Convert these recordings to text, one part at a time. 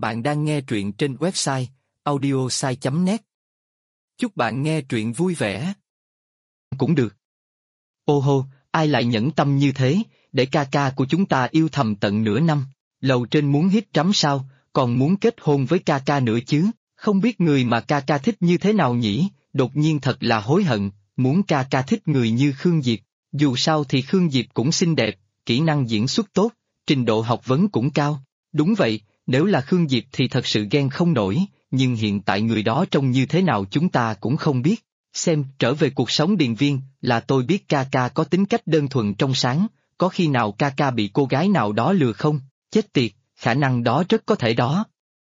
Bạn đang nghe truyện trên website audiosai.net. Chúc bạn nghe truyện vui vẻ. Cũng được. Ô hô, ai lại nhẫn tâm như thế, để ca ca của chúng ta yêu thầm tận nửa năm, lầu trên muốn hiếp trắm sao, còn muốn kết hôn với ca ca nữa chứ, không biết người mà ca ca thích như thế nào nhỉ, đột nhiên thật là hối hận, muốn ca ca thích người như Khương Diệp, dù sao thì Khương Diệp cũng xinh đẹp, kỹ năng diễn xuất tốt, trình độ học vấn cũng cao, đúng vậy, nếu là Khương Diệp thì thật sự ghen không nổi, nhưng hiện tại người đó trông như thế nào chúng ta cũng không biết. Xem, trở về cuộc sống điền viên, là tôi biết ca ca có tính cách đơn thuần trong sáng, có khi nào ca ca bị cô gái nào đó lừa không, chết tiệt, khả năng đó rất có thể đó.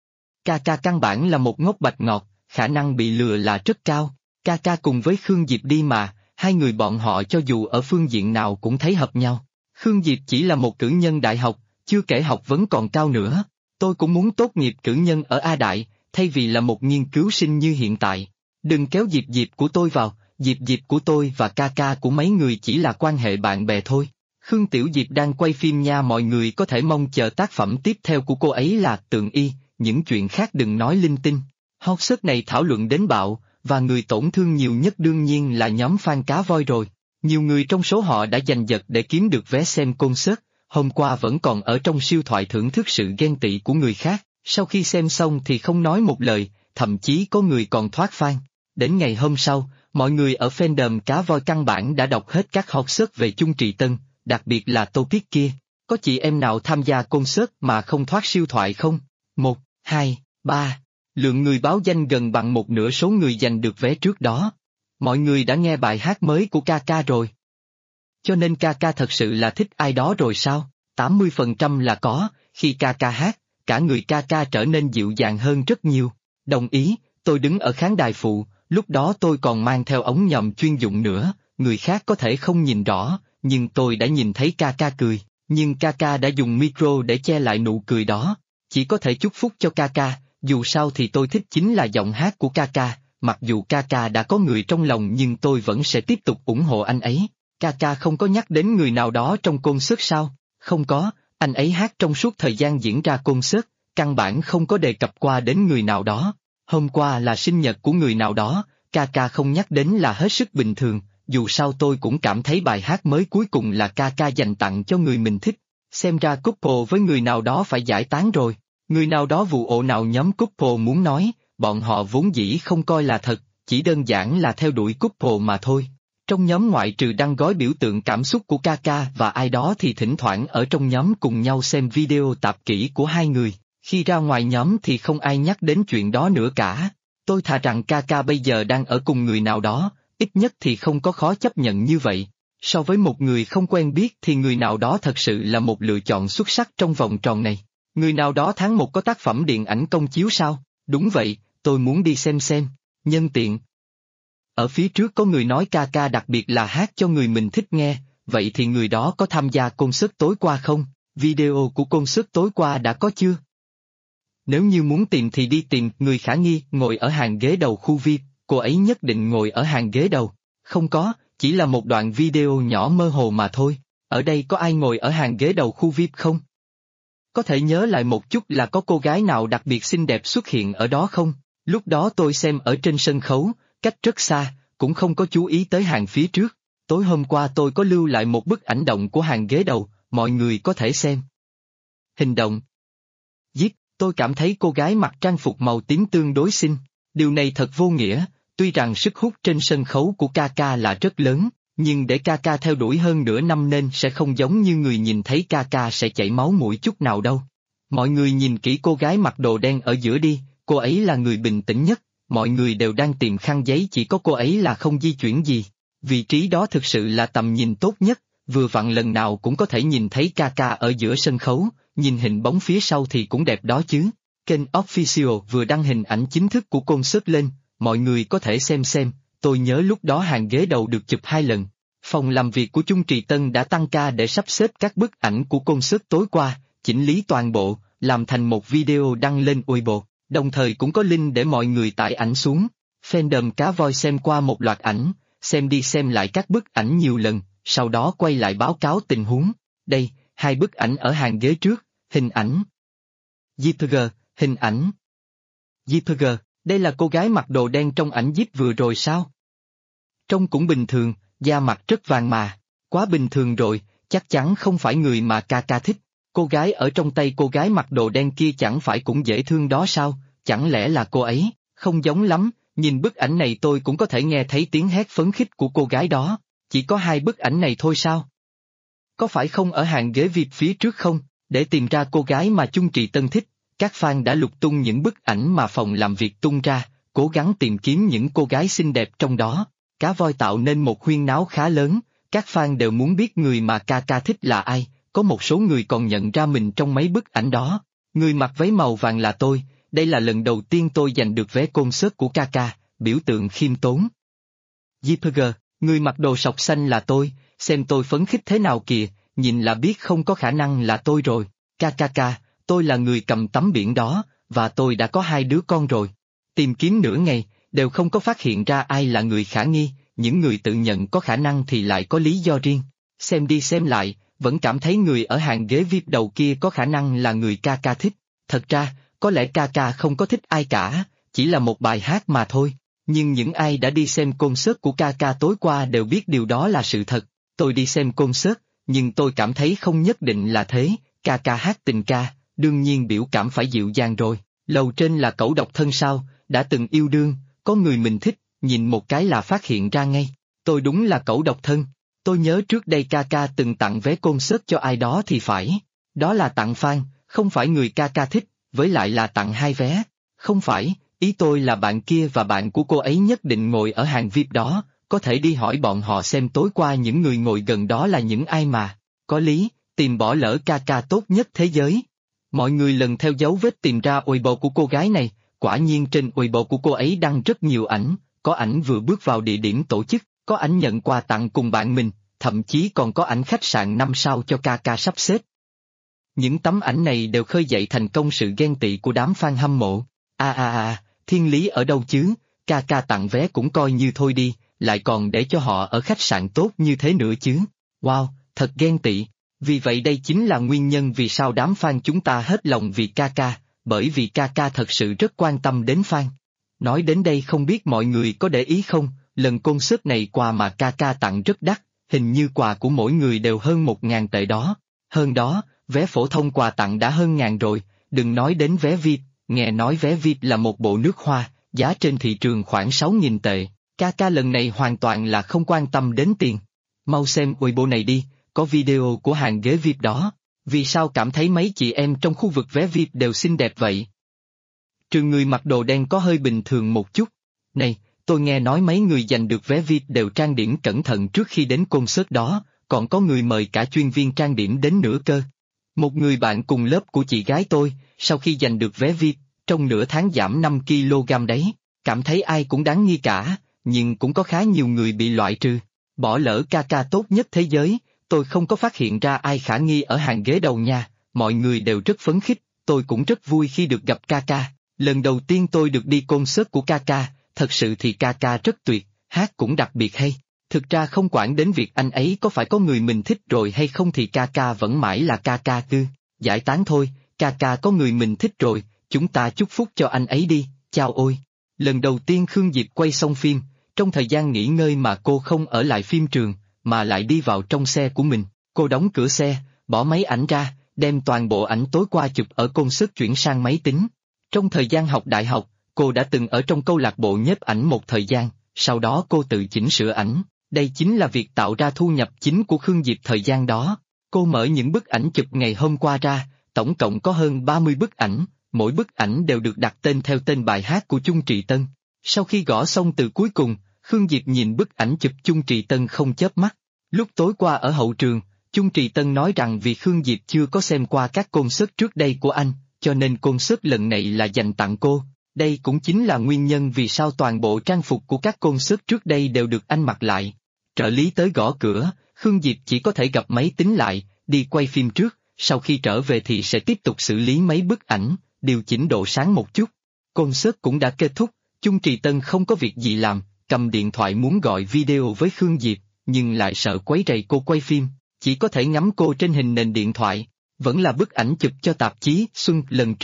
Ca ca căn bản là một ngốc bạch ngọt, khả năng bị lừa là rất cao, ca ca cùng với Khương Diệp đi mà, hai người bọn họ cho dù ở phương diện nào cũng thấy hợp nhau. Khương Diệp chỉ là một cử nhân đại học, chưa kể học vấn còn cao nữa, tôi cũng muốn tốt nghiệp cử nhân ở A Đại, thay vì là một nghiên cứu sinh như hiện tại. Đừng kéo Diệp Diệp của tôi vào, Diệp Diệp của tôi và ca ca của mấy người chỉ là quan hệ bạn bè thôi. Khương Tiểu Diệp đang quay phim nha, mọi người có thể mong chờ tác phẩm tiếp theo của cô ấy là Tượng Y, những chuyện khác đừng nói linh tinh. Hot search này thảo luận đến bạo, và người tổn thương nhiều nhất đương nhiên là nhóm fan cá voi rồi. Nhiều người trong số họ đã giành giật để kiếm được vé xem concert, hôm qua vẫn còn ở trong siêu thoại thưởng thức sự ghen tị của người khác, sau khi xem xong thì không nói một lời, thậm chí có người còn thoát fan. Đến ngày hôm sau, mọi người ở fandom cá voi căn bản đã đọc hết các hot search về Chung Trì Tân, đặc biệt là topic kia. Có chị em nào tham gia concert mà không thoát siêu thoại không? 1, 2, 3. Lượng người báo danh gần bằng một nửa số người giành được vé trước đó. Mọi người đã nghe bài hát mới của Kaka rồi. Cho nên Kaka thật sự là thích ai đó rồi sao? 80% là có, khi Kaka hát, cả người Kaka trở nên dịu dàng hơn rất nhiều. Đồng ý, tôi đứng ở khán đài phụ, lúc đó tôi còn mang theo ống nhòm chuyên dụng nữa, người khác có thể không nhìn rõ, nhưng tôi đã nhìn thấy Kaka cười, nhưng Kaka đã dùng micro để che lại nụ cười đó. Chỉ có thể chúc phúc cho Kaka, dù sao thì tôi thích chính là giọng hát của Kaka, mặc dù Kaka đã có người trong lòng nhưng tôi vẫn sẽ tiếp tục ủng hộ anh ấy. Kaka không có nhắc đến người nào đó trong concert sao? Không có, anh ấy hát trong suốt thời gian diễn ra concert, căn bản không có đề cập qua đến người nào đó. Hôm qua là sinh nhật của người nào đó, Kaka không nhắc đến là hết sức bình thường, dù sao tôi cũng cảm thấy bài hát mới cuối cùng là Kaka dành tặng cho người mình thích. Xem ra couple với người nào đó phải giải tán rồi, người nào đó vụ ồn nào nhóm couple muốn nói, bọn họ vốn dĩ không coi là thật, chỉ đơn giản là theo đuổi couple mà thôi. Trong nhóm ngoại trừ đăng gói biểu tượng cảm xúc của Kaka và ai đó thì thỉnh thoảng ở trong nhóm cùng nhau xem video tạp kỹ của hai người, khi ra ngoài nhóm thì không ai nhắc đến chuyện đó nữa cả. Tôi thà rằng Kaka bây giờ đang ở cùng người nào đó, ít nhất thì không có khó chấp nhận như vậy. So với một người không quen biết thì người nào đó thật sự là một lựa chọn xuất sắc trong vòng tròn này. Người nào đó tháng 1 có tác phẩm điện ảnh công chiếu sao? Đúng vậy, tôi muốn đi xem. Nhân tiện. Ở phía trước có người nói Kaka đặc biệt là hát cho người mình thích nghe, vậy thì người đó có tham gia concert tối qua không? Video của concert tối qua đã có chưa? Nếu như muốn tìm thì đi tìm người khả nghi ngồi ở hàng ghế đầu khu VIP, cô ấy nhất định ngồi ở hàng ghế đầu. Không có, chỉ là một đoạn video nhỏ mơ hồ mà thôi. Ở đây có ai ngồi ở hàng ghế đầu khu VIP không? Có thể nhớ lại một chút là có cô gái nào đặc biệt xinh đẹp xuất hiện ở đó không? Lúc đó tôi xem ở trên sân khấu, cách rất xa, cũng không có chú ý tới hàng phía trước. Tối hôm qua tôi có lưu lại một bức ảnh động của hàng ghế đầu, mọi người có thể xem. Hình động. Giết, tôi cảm thấy cô gái mặc trang phục màu tím tương đối xinh. Điều này thật vô nghĩa, tuy rằng sức hút trên sân khấu của Kaka là rất lớn, nhưng để Kaka theo đuổi hơn nửa năm nên sẽ không giống như người nhìn thấy Kaka sẽ chảy máu mũi chút nào đâu. Mọi người nhìn kỹ cô gái mặc đồ đen ở giữa đi, cô ấy là người bình tĩnh nhất, mọi người đều đang tìm khăn giấy chỉ có cô ấy là không di chuyển gì. Vị trí đó thực sự là tầm nhìn tốt nhất, vừa vặn lần nào cũng có thể nhìn thấy Kaka ở giữa sân khấu, nhìn hình bóng phía sau thì cũng đẹp đó chứ. Kênh Official vừa đăng hình ảnh chính thức của concert lên, mọi người có thể xem, tôi nhớ lúc đó hàng ghế đầu được chụp 2 lần. Phòng làm việc của Chung Trì Tân đã tăng ca để sắp xếp các bức ảnh của concert tối qua, chỉnh lý toàn bộ, làm thành một video đăng lên Weibo, đồng thời cũng có link để mọi người tải ảnh xuống. Fandom cá voi xem qua một loạt ảnh, xem đi xem lại các bức ảnh nhiều lần, sau đó quay lại báo cáo tình huống. Đây, 2 bức ảnh ở hàng ghế trước, hình ảnh. JPG, Hình ảnh. JPG, đây là cô gái mặc đồ đen trong ảnh Zip vừa rồi sao? Trông cũng bình thường, da mặt rất vàng mà. Quá bình thường rồi, chắc chắn không phải người mà ca ca thích. Cô gái ở trong tay cô gái mặc đồ đen kia chẳng phải cũng dễ thương đó sao, chẳng lẽ là cô ấy? Không giống lắm, nhìn bức ảnh này tôi cũng có thể nghe thấy tiếng hét phấn khích của cô gái đó. Chỉ có 2 bức ảnh này thôi sao? Có phải không ở hàng ghế VIP phía trước không? Để tìm ra cô gái mà Chung Trì Tân thích, các fan đã lục tung những bức ảnh mà phòng làm việc tung ra, cố gắng tìm kiếm những cô gái xinh đẹp trong đó. Cá voi tạo nên một huyên náo khá lớn, các fan đều muốn biết người mà ca ca thích là ai, có một số người còn nhận ra mình trong mấy bức ảnh đó. Người mặc váy màu vàng là tôi, đây là lần đầu tiên tôi giành được vé concert của ca ca, biểu tượng khiêm tốn. JPG, người mặc đồ sọc xanh là tôi, xem tôi phấn khích thế nào kìa, nhìn là biết không có khả năng là tôi rồi. KKK, tôi là người cầm tấm biển đó, và tôi đã có 2 đứa con rồi. Tìm kiếm nửa ngày, đều không có phát hiện ra ai là người khả nghi, những người tự nhận có khả năng thì lại có lý do riêng. Xem đi xem lại, vẫn cảm thấy người ở hàng ghế VIP đầu kia có khả năng là người KK thích. Thật ra, có lẽ KK không có thích ai cả, chỉ là một bài hát mà thôi. Nhưng những ai đã đi xem concert của KK tối qua đều biết điều đó là sự thật. Tôi đi xem concert, nhưng tôi cảm thấy không nhất định là thế. KK hát tình ca, đương nhiên biểu cảm phải dịu dàng rồi. Lầu trên là cẩu độc thân sao, đã từng yêu đương, có người mình thích, nhìn một cái là phát hiện ra ngay. Tôi đúng là cẩu độc thân. Tôi nhớ trước đây KK từng tặng vé concert cho ai đó thì phải. Đó là tặng fan, không phải người KK thích, với lại là tặng 2 vé. Không phải, ý tôi là bạn kia và bạn của cô ấy nhất định ngồi ở hàng VIP đó, có thể đi hỏi bọn họ xem tối qua những người ngồi gần đó là những ai mà. Có lý, tìm bỏ lỡ KK tốt nhất thế giới. Mọi người lần theo dấu vết tìm ra Weibo của cô gái này, quả nhiên trên Weibo của cô ấy đăng rất nhiều ảnh, có ảnh vừa bước vào địa điểm tổ chức, có ảnh nhận quà tặng cùng bạn mình, thậm chí còn có ảnh khách sạn 5 sao cho KK sắp xếp. Những tấm ảnh này đều khơi dậy thành công sự ghen tị của đám fan hâm mộ. Thiên lý ở đâu chứ, KK tặng vé cũng coi như thôi đi, lại còn để cho họ ở khách sạn tốt như thế nữa chứ. Wow, thật ghen tị. Vì vậy đây chính là nguyên nhân vì sao đám fan chúng ta hết lòng vì KK, bởi vì KK thật sự rất quan tâm đến fan. Nói đến đây không biết mọi người có để ý không, lần concert này quà mà KK tặng rất đắt, hình như quà của mỗi người đều hơn 1.000 tệ đó. Hơn đó, vé phổ thông quà tặng đã hơn ngàn rồi, đừng nói đến vé VIP, nghe nói vé VIP là một bộ nước hoa, giá trên thị trường khoảng 6.000 tệ, KK lần này hoàn toàn là không quan tâm đến tiền. Mau xem Weibo này đi, có video của hàng ghế VIP đó, vì sao cảm thấy mấy chị em trong khu vực vé VIP đều xinh đẹp vậy? Trừ người mặc đồ đen có hơi bình thường một chút. Này, tôi nghe nói mấy người giành được vé VIP đều trang điểm cẩn thận trước khi đến concert đó, còn có người mời cả chuyên viên trang điểm đến nữa cơ. Một người bạn cùng lớp của chị gái tôi, sau khi giành được vé VIP, trong nửa tháng giảm 5 kg đấy, cảm thấy ai cũng đáng nghi cả, nhưng cũng có khá nhiều người bị loại trừ. Bỏ lỡ KK tốt nhất thế giới, tôi không có phát hiện ra ai khả nghi ở hàng ghế đầu nha, mọi người đều rất phấn khích, tôi cũng rất vui khi được gặp KK. Lần đầu tiên tôi được đi concert của KK, thật sự thì KK rất tuyệt, hát cũng đặc biệt hay. Thực ra không quản đến việc anh ấy có phải có người mình thích rồi hay không thì KK vẫn mãi là KK cư. Giải tán thôi, KK có người mình thích rồi, chúng ta chúc phúc cho anh ấy đi, chao ôi. Lần đầu tiên Khương Diệp quay xong phim, trong thời gian nghỉ ngơi mà cô không ở lại phim trường, mà lại đi vào trong xe của mình, cô đóng cửa xe, bỏ máy ảnh ra, đem toàn bộ ảnh tối qua chụp ở concert chuyển sang máy tính. Trong thời gian học đại học, cô đã từng ở trong câu lạc bộ nhiếp ảnh một thời gian, sau đó cô tự chỉnh sửa ảnh, đây chính là việc tạo ra thu nhập chính của Khương Diệp thời gian đó. Cô mở những bức ảnh chụp ngày hôm qua ra, tổng cộng có hơn 30 bức ảnh, mỗi bức ảnh đều được đặt tên theo tên bài hát của Chung Trì Tân. Sau khi gõ xong từ cuối cùng, Khương Diệp nhìn bức ảnh chụp Chung Trì Tân không chớp mắt. Lúc tối qua ở hậu trường, Chung Trì Tân nói rằng vì Khương Diệp chưa có xem qua các concert trước đây của anh, cho nên concert lần này là dành tặng cô. Đây cũng chính là nguyên nhân vì sao toàn bộ trang phục của các concert trước đây đều được anh mặc lại. Trợ lý tới gõ cửa, Khương Diệp chỉ có thể gặp máy tính lại, đi quay phim trước, sau khi trở về thì sẽ tiếp tục xử lý mấy bức ảnh, điều chỉnh độ sáng một chút. Concert cũng đã kết thúc, Chung Trì Tân không có việc gì làm, cầm điện thoại muốn gọi video với Khương Diệp, nhưng lại sợ quấy rầy cô quay phim, chỉ có thể ngắm cô trên hình nền điện thoại. Vẫn là bức ảnh chụp cho tạp chí Xuân lần trước,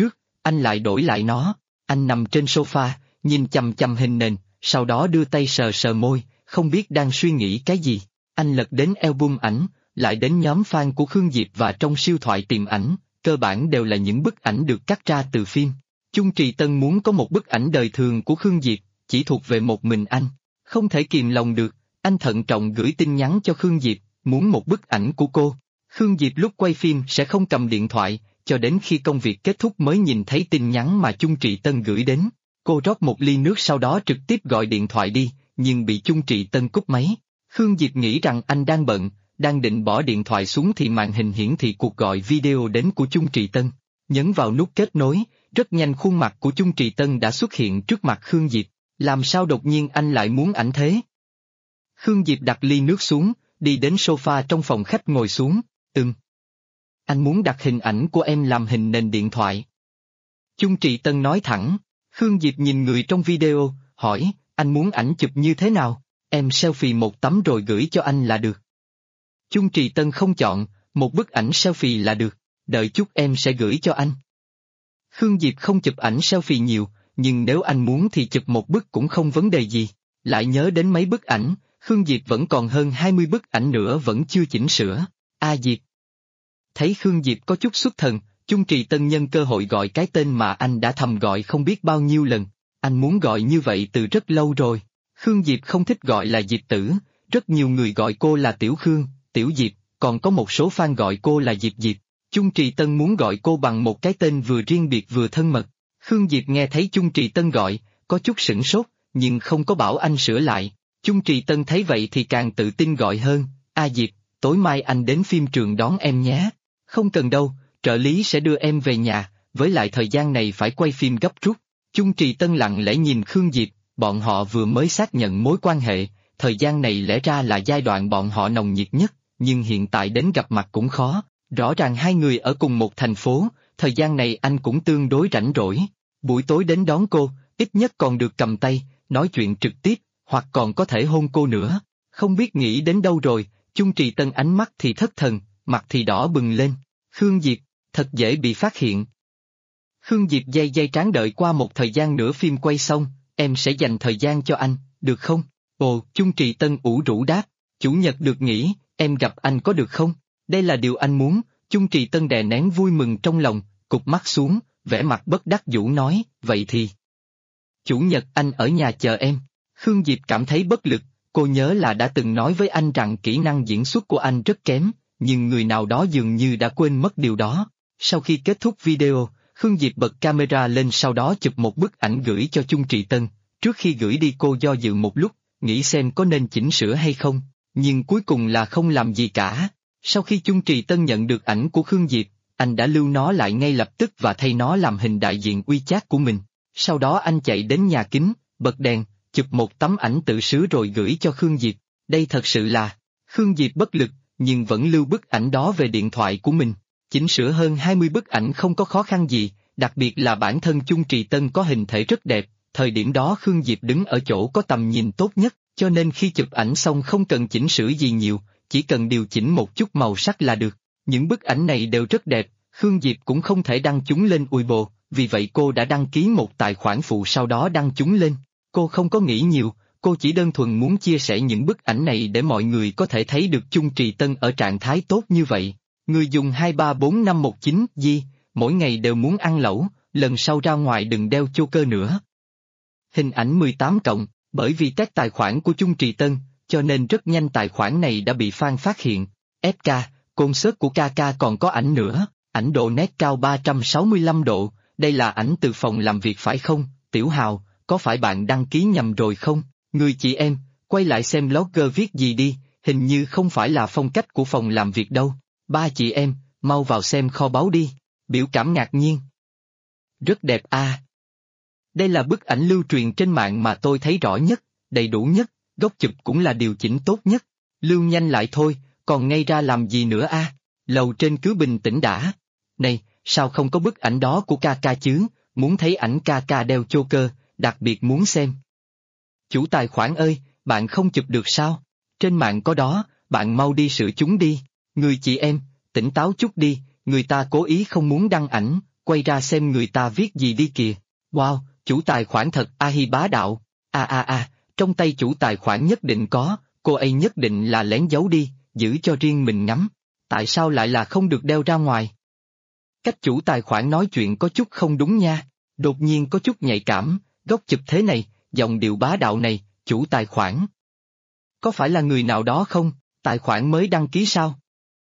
anh lại đổi lại nó. Anh nằm trên sofa, nhìn chằm chằm hình nền, sau đó đưa tay sờ sờ môi, không biết đang suy nghĩ cái gì. Anh lật đến album ảnh, lại đến nhóm fan của Khương Diệp và trong siêu thoại tìm ảnh, cơ bản đều là những bức ảnh được cắt ra từ phim. Chung Trì Tân muốn có một bức ảnh đời thường của Khương Diệp, chỉ thuộc về một mình anh. Không thể kìm lòng được, anh thận trọng gửi tin nhắn cho Khương Diệp, muốn một bức ảnh của cô. Khương Diệp lúc quay phim sẽ không cầm điện thoại, cho đến khi công việc kết thúc mới nhìn thấy tin nhắn mà Chung Trì Tân gửi đến. Cô rót một ly nước sau đó trực tiếp gọi điện thoại đi, nhưng bị Chung Trì Tân cúp máy. Khương Diệp nghĩ rằng anh đang bận, đang định bỏ điện thoại xuống thì màn hình hiển thị cuộc gọi video đến của Chung Trì Tân. Nhấn vào nút kết nối, rất nhanh khuôn mặt của Chung Trì Tân đã xuất hiện trước mặt Khương Diệp. Làm sao đột nhiên anh lại muốn ảnh thế? Khương Diệp đặt ly nước xuống, đi đến sofa trong phòng khách ngồi xuống. Anh muốn đặt hình ảnh của em làm hình nền điện thoại. Chung Trì Tân nói thẳng. Khương Diệp nhìn người trong video, hỏi, anh muốn ảnh chụp như thế nào? Em selfie một tấm rồi gửi cho anh là được. Chung Trì Tân không chọn, một bức ảnh selfie là được, đợi chút em sẽ gửi cho anh. Khương Diệp không chụp ảnh selfie nhiều, nhưng nếu anh muốn thì chụp một bức cũng không vấn đề gì. Lại nhớ đến mấy bức ảnh, Khương Diệp vẫn còn hơn 20 bức ảnh nữa vẫn chưa chỉnh sửa. Diệp. Thấy Khương Diệp có chút xuất thần, Chung Trì Tân nhân cơ hội gọi cái tên mà anh đã thầm gọi không biết bao nhiêu lần. Anh muốn gọi như vậy từ rất lâu rồi. Khương Diệp không thích gọi là Diệp Tử, rất nhiều người gọi cô là Tiểu Khương, Tiểu Diệp, còn có một số fan gọi cô là Diệp Diệp. Chung Trì Tân muốn gọi cô bằng một cái tên vừa riêng biệt vừa thân mật. Khương Diệp nghe thấy Chung Trì Tân gọi, có chút sửng sốt, nhưng không có bảo anh sửa lại. Chung Trì Tân thấy vậy thì càng tự tin gọi hơn, Diệp, tối mai anh đến phim trường đón em nhé. Không cần đâu, trợ lý sẽ đưa em về nhà, với lại thời gian này phải quay phim gấp rút. Chung Trì Tân lặng lẽ nhìn Khương Diệp, bọn họ vừa mới xác nhận mối quan hệ, thời gian này lẽ ra là giai đoạn bọn họ nồng nhiệt nhất, nhưng hiện tại đến gặp mặt cũng khó, rõ ràng hai người ở cùng một thành phố, thời gian này anh cũng tương đối rảnh rỗi. Buổi tối đến đón cô, ít nhất còn được cầm tay, nói chuyện trực tiếp, hoặc còn có thể hôn cô nữa. Không biết nghĩ đến đâu rồi, Chung Trì Tân ánh mắt thì thất thần, mặt thì đỏ bừng lên. Khương Diệp, thật dễ bị phát hiện. Khương Diệp day trán đợi qua một thời gian nữa phim quay xong, em sẽ dành thời gian cho anh, được không? Ồ, Chung Trì Tân ủ rũ đáp, chủ nhật được nghỉ, em gặp anh có được không? Đây là điều anh muốn. Chung Trì Tân đè nén vui mừng trong lòng, cụp mắt xuống, vẻ mặt bất đắc dĩ nói, vậy thì. Chủ nhật anh ở nhà chờ em. Khương Diệp cảm thấy bất lực, cô nhớ là đã từng nói với anh rằng kỹ năng diễn xuất của anh rất kém, nhưng người nào đó dường như đã quên mất điều đó. Sau khi kết thúc video, Khương Diệp bật camera lên sau đó chụp một bức ảnh gửi cho Chung Trì Tân. Trước khi gửi đi cô do dự một lúc, nghĩ xem có nên chỉnh sửa hay không, nhưng cuối cùng là không làm gì cả. Sau khi Chung Trì Tân nhận được ảnh của Khương Diệp, anh đã lưu nó lại ngay lập tức và thay nó làm hình đại diện WeChat của mình. Sau đó anh chạy đến nhà kính, bật đèn, chụp một tấm ảnh tự sướng rồi gửi cho Khương Diệp. Đây thật sự là, Khương Diệp bất lực, nhưng vẫn lưu bức ảnh đó về điện thoại của mình. Chỉnh sửa hơn 20 bức ảnh không có khó khăn gì, đặc biệt là bản thân Chung Trì Tân có hình thể rất đẹp, thời điểm đó Khương Diệp đứng ở chỗ có tầm nhìn tốt nhất, cho nên khi chụp ảnh xong không cần chỉnh sửa gì nhiều, chỉ cần điều chỉnh một chút màu sắc là được. Những bức ảnh này đều rất đẹp, Khương Diệp cũng không thể đăng chúng lên Weibo, vì vậy cô đã đăng ký một tài khoản phụ sau đó đăng chúng lên. Cô không có nghĩ nhiều, cô chỉ đơn thuần muốn chia sẻ những bức ảnh này để mọi người có thể thấy được Chung Trì Tân ở trạng thái tốt như vậy. Người dùng 2345519 Di, mỗi ngày đều muốn ăn lẩu, lần sau ra ngoài đừng đeo choker nữa. Hình ảnh 18 cộng, bởi vì tag tài khoản của Chung Trì Tân, cho nên rất nhanh tài khoản này đã bị fan phát hiện. FK, concert của KK còn có ảnh nữa, ảnh độ nét cao 365 độ, đây là ảnh từ phòng làm việc phải không? Tiểu Hào, có phải bạn đăng ký nhầm rồi không? Người chị em, quay lại xem blogger viết gì đi, hình như không phải là phong cách của phòng làm việc đâu. Ba chị em, mau vào xem kho báu đi. Biểu cảm ngạc nhiên. Rất đẹp a. Đây là bức ảnh lưu truyền trên mạng mà tôi thấy rõ nhất, đầy đủ nhất, góc chụp cũng là điều chỉnh tốt nhất. Lưu nhanh lại thôi, còn ngay ra làm gì nữa a? Lầu trên cứ bình tĩnh đã. Này, sao không có bức ảnh đó của KK chứ, muốn thấy ảnh KK đeo choker, đặc biệt muốn xem. Chủ tài khoản ơi, bạn không chụp được sao? Trên mạng có đó, bạn mau đi sửa chúng đi. Người chị em, tỉnh táo chút đi, người ta cố ý không muốn đăng ảnh, quay ra xem người ta viết gì đi kìa. Wow, chủ tài khoản thật hi bá đạo. Trong tay chủ tài khoản nhất định có, cô ấy nhất định là lén giấu đi, giữ cho riêng mình ngắm. Tại sao lại là không được đeo ra ngoài? Cách chủ tài khoản nói chuyện có chút không đúng nha, đột nhiên có chút nhạy cảm, góc chụp thế này, giọng điệu bá đạo này, chủ tài khoản. Có phải là người nào đó không, tài khoản mới đăng ký sao?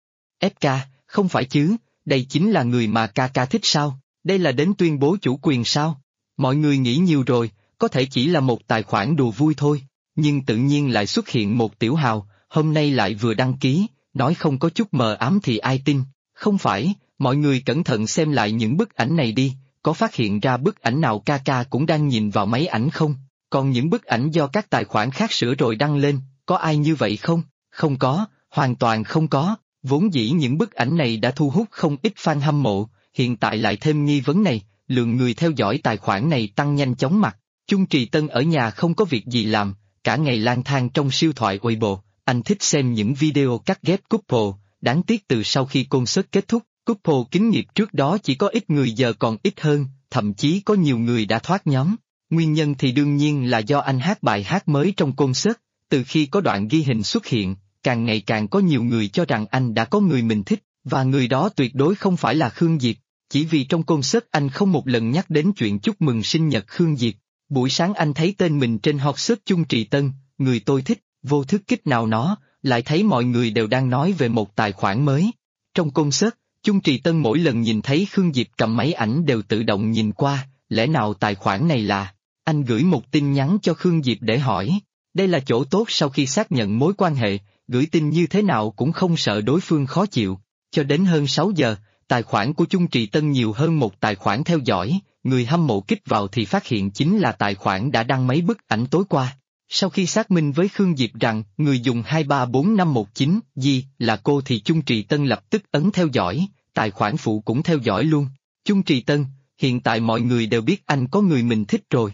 FK, không phải chứ, đây chính là người mà ca thích sao, đây là đến tuyên bố chủ quyền sao? Mọi người nghĩ nhiều rồi, có thể chỉ là một tài khoản đùa vui thôi, nhưng tự nhiên lại xuất hiện một tiểu hào, hôm nay lại vừa đăng ký, nói không có chút mờ ám thì ai tin, không phải, mọi người cẩn thận xem lại những bức ảnh này đi, có phát hiện ra bức ảnh nào ca cũng đang nhìn vào máy ảnh không? Còn những bức ảnh do các tài khoản khác sửa rồi đăng lên, có ai như vậy không? Không có, hoàn toàn không có, vốn dĩ những bức ảnh này đã thu hút không ít fan hâm mộ, hiện tại lại thêm nghi vấn này, lượng người theo dõi tài khoản này tăng nhanh chóng mặt. Chung Trì Tân ở nhà không có việc gì làm, cả ngày lang thang trong siêu thoại Weibo, anh thích xem những video cắt ghép couple, đáng tiếc từ sau khi concert kết thúc, couple kính nghiệp trước đó chỉ có ít người giờ còn ít hơn, thậm chí có nhiều người đã thoát nhóm. Nguyên nhân thì đương nhiên là do anh hát bài hát mới trong concert, từ khi có đoạn ghi hình xuất hiện, càng ngày càng có nhiều người cho rằng anh đã có người mình thích, và người đó tuyệt đối không phải là Khương Diệp, chỉ vì trong concert anh không một lần nhắc đến chuyện chúc mừng sinh nhật Khương Diệp. Buổi sáng anh thấy tên mình trên hot search Chung Trì Tân, người tôi thích, vô thức kích nào nó, lại thấy mọi người đều đang nói về một tài khoản mới. Trong concert, Chung Trì Tân mỗi lần nhìn thấy Khương Diệp cầm máy ảnh đều tự động nhìn qua, lẽ nào tài khoản này là... Anh gửi một tin nhắn cho Khương Diệp để hỏi, đây là chỗ tốt sau khi xác nhận mối quan hệ, gửi tin như thế nào cũng không sợ đối phương khó chịu. Cho đến hơn 6 giờ, tài khoản của Chung Trì Tân nhiều hơn một tài khoản theo dõi, người hâm mộ kích vào thì phát hiện chính là tài khoản đã đăng mấy bức ảnh tối qua. Sau khi xác minh với Khương Diệp rằng người dùng 234519 là cô thì Chung Trì Tân lập tức ấn theo dõi, tài khoản phụ cũng theo dõi luôn. Chung Trì Tân, hiện tại mọi người đều biết anh có người mình thích rồi.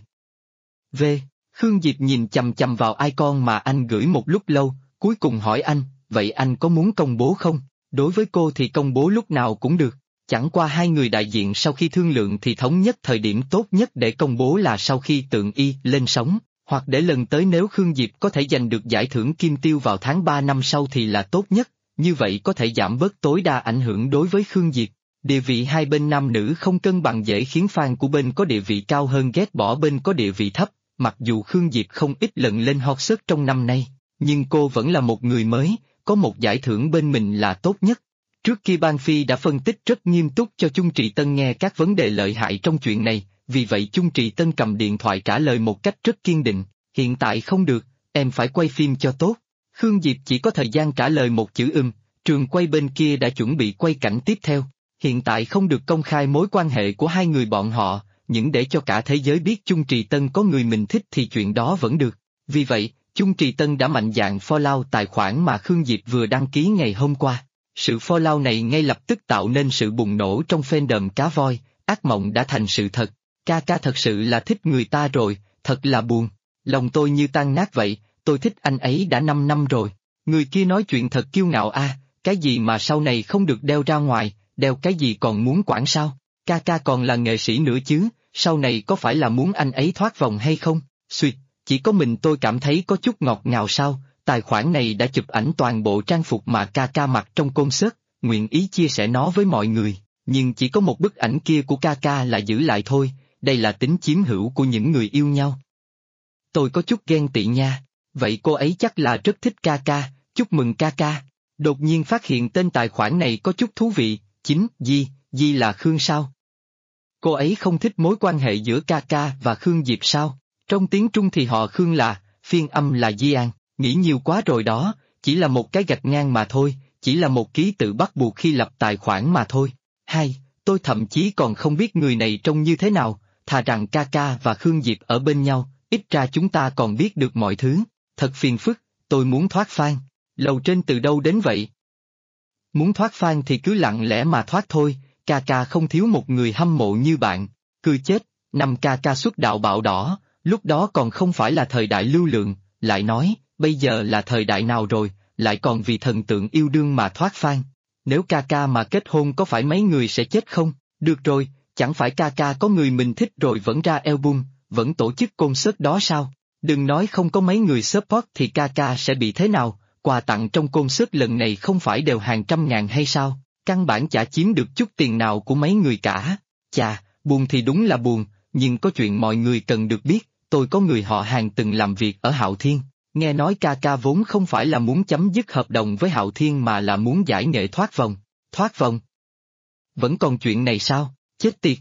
Khương Diệp nhìn chằm chằm vào icon mà anh gửi một lúc lâu, cuối cùng hỏi anh, vậy anh có muốn công bố không? Đối với cô thì công bố lúc nào cũng được, chẳng qua hai người đại diện sau khi thương lượng thì thống nhất thời điểm tốt nhất để công bố là sau khi Tượng Y lên sóng, hoặc để lần tới nếu Khương Diệp có thể giành được giải thưởng Kim Tiêu vào tháng 3 năm sau thì là tốt nhất, như vậy có thể giảm bớt tối đa ảnh hưởng đối với Khương Diệp. Địa vị hai bên nam nữ không cân bằng dễ khiến fan của bên có địa vị cao hơn ghét bỏ bên có địa vị thấp. Mặc dù Khương Diệp không ít lần lên hot search trong năm nay, nhưng cô vẫn là một người mới, có một giải thưởng bên mình là tốt nhất. Trước kia Ban Phi đã phân tích rất nghiêm túc cho Chung Trì Tân nghe các vấn đề lợi hại trong chuyện này, vì vậy Chung Trì Tân cầm điện thoại trả lời một cách rất kiên định, hiện tại không được, em phải quay phim cho tốt. Khương Diệp chỉ có thời gian trả lời một chữ trường quay bên kia đã chuẩn bị quay cảnh tiếp theo, hiện tại không được công khai mối quan hệ của hai người bọn họ. Nhưng để cho cả thế giới biết Chung Trì Tân có người mình thích thì chuyện đó vẫn được. Vì vậy, Chung Trì Tân đã mạnh dạn follow tài khoản mà Khương Diệp vừa đăng ký ngày hôm qua. Sự follow này ngay lập tức tạo nên sự bùng nổ trong fandom cá voi, ác mộng đã thành sự thật. Ca thật sự là thích người ta rồi, thật là buồn. Lòng tôi như tan nát vậy, tôi thích anh ấy đã 5 năm rồi. Người kia nói chuyện thật kiêu ngạo cái gì mà sau này không được đeo ra ngoài, đeo cái gì còn muốn quản sao? Ca còn là nghệ sĩ nữa chứ, sau này có phải là muốn anh ấy thoát vòng hay không? Xuyệt, chỉ có mình tôi cảm thấy có chút ngọt ngào sao, tài khoản này đã chụp ảnh toàn bộ trang phục mà ca mặc trong concert, nguyện ý chia sẻ nó với mọi người, nhưng chỉ có một bức ảnh kia của ca là giữ lại thôi, đây là tính chiếm hữu của những người yêu nhau. Tôi có chút ghen tị nha, vậy cô ấy chắc là rất thích ca, chúc mừng ca. Đột nhiên phát hiện tên tài khoản này có chút thú vị, chính, Di là Khương sao? Cô ấy không thích mối quan hệ giữa ca và Khương Diệp sao? Trong tiếng Trung thì họ Khương là, phiên âm là Di An, nghĩ nhiều quá rồi đó, chỉ là một cái gạch ngang mà thôi, chỉ là một ký tự bắt buộc khi lập tài khoản mà thôi. Tôi thậm chí còn không biết người này trông như thế nào, thà rằng ca và Khương Diệp ở bên nhau, ít ra chúng ta còn biết được mọi thứ, thật phiền phức, tôi muốn thoát fan. Lầu trên từ đâu đến vậy? Muốn thoát fan thì cứ lặng lẽ mà thoát thôi, ca không thiếu một người hâm mộ như bạn, cười chết, năm ca xuất đạo bạo đỏ, lúc đó còn không phải là thời đại lưu lượng, lại nói, bây giờ là thời đại nào rồi, lại còn vì thần tượng yêu đương mà thoát fan. Nếu ca mà kết hôn có phải mấy người sẽ chết không? Được rồi, chẳng phải ca ca có người mình thích rồi vẫn ra album, vẫn tổ chức concert đó sao? Đừng nói không có mấy người support thì ca ca sẽ bị thế nào, quà tặng trong concert lần này không phải đều hàng trăm ngàn hay sao, căn bản chả chiếm được chút tiền nào của mấy người cả. Chà, buồn thì đúng là buồn, nhưng có chuyện mọi người cần được biết, tôi có người họ hàng từng làm việc ở Hạo Thiên, nghe nói ca ca vốn không phải là muốn chấm dứt hợp đồng với Hạo Thiên mà là muốn giải nghệ thoát vòng. Thoát vòng? Vẫn còn chuyện này sao, chết tiệt.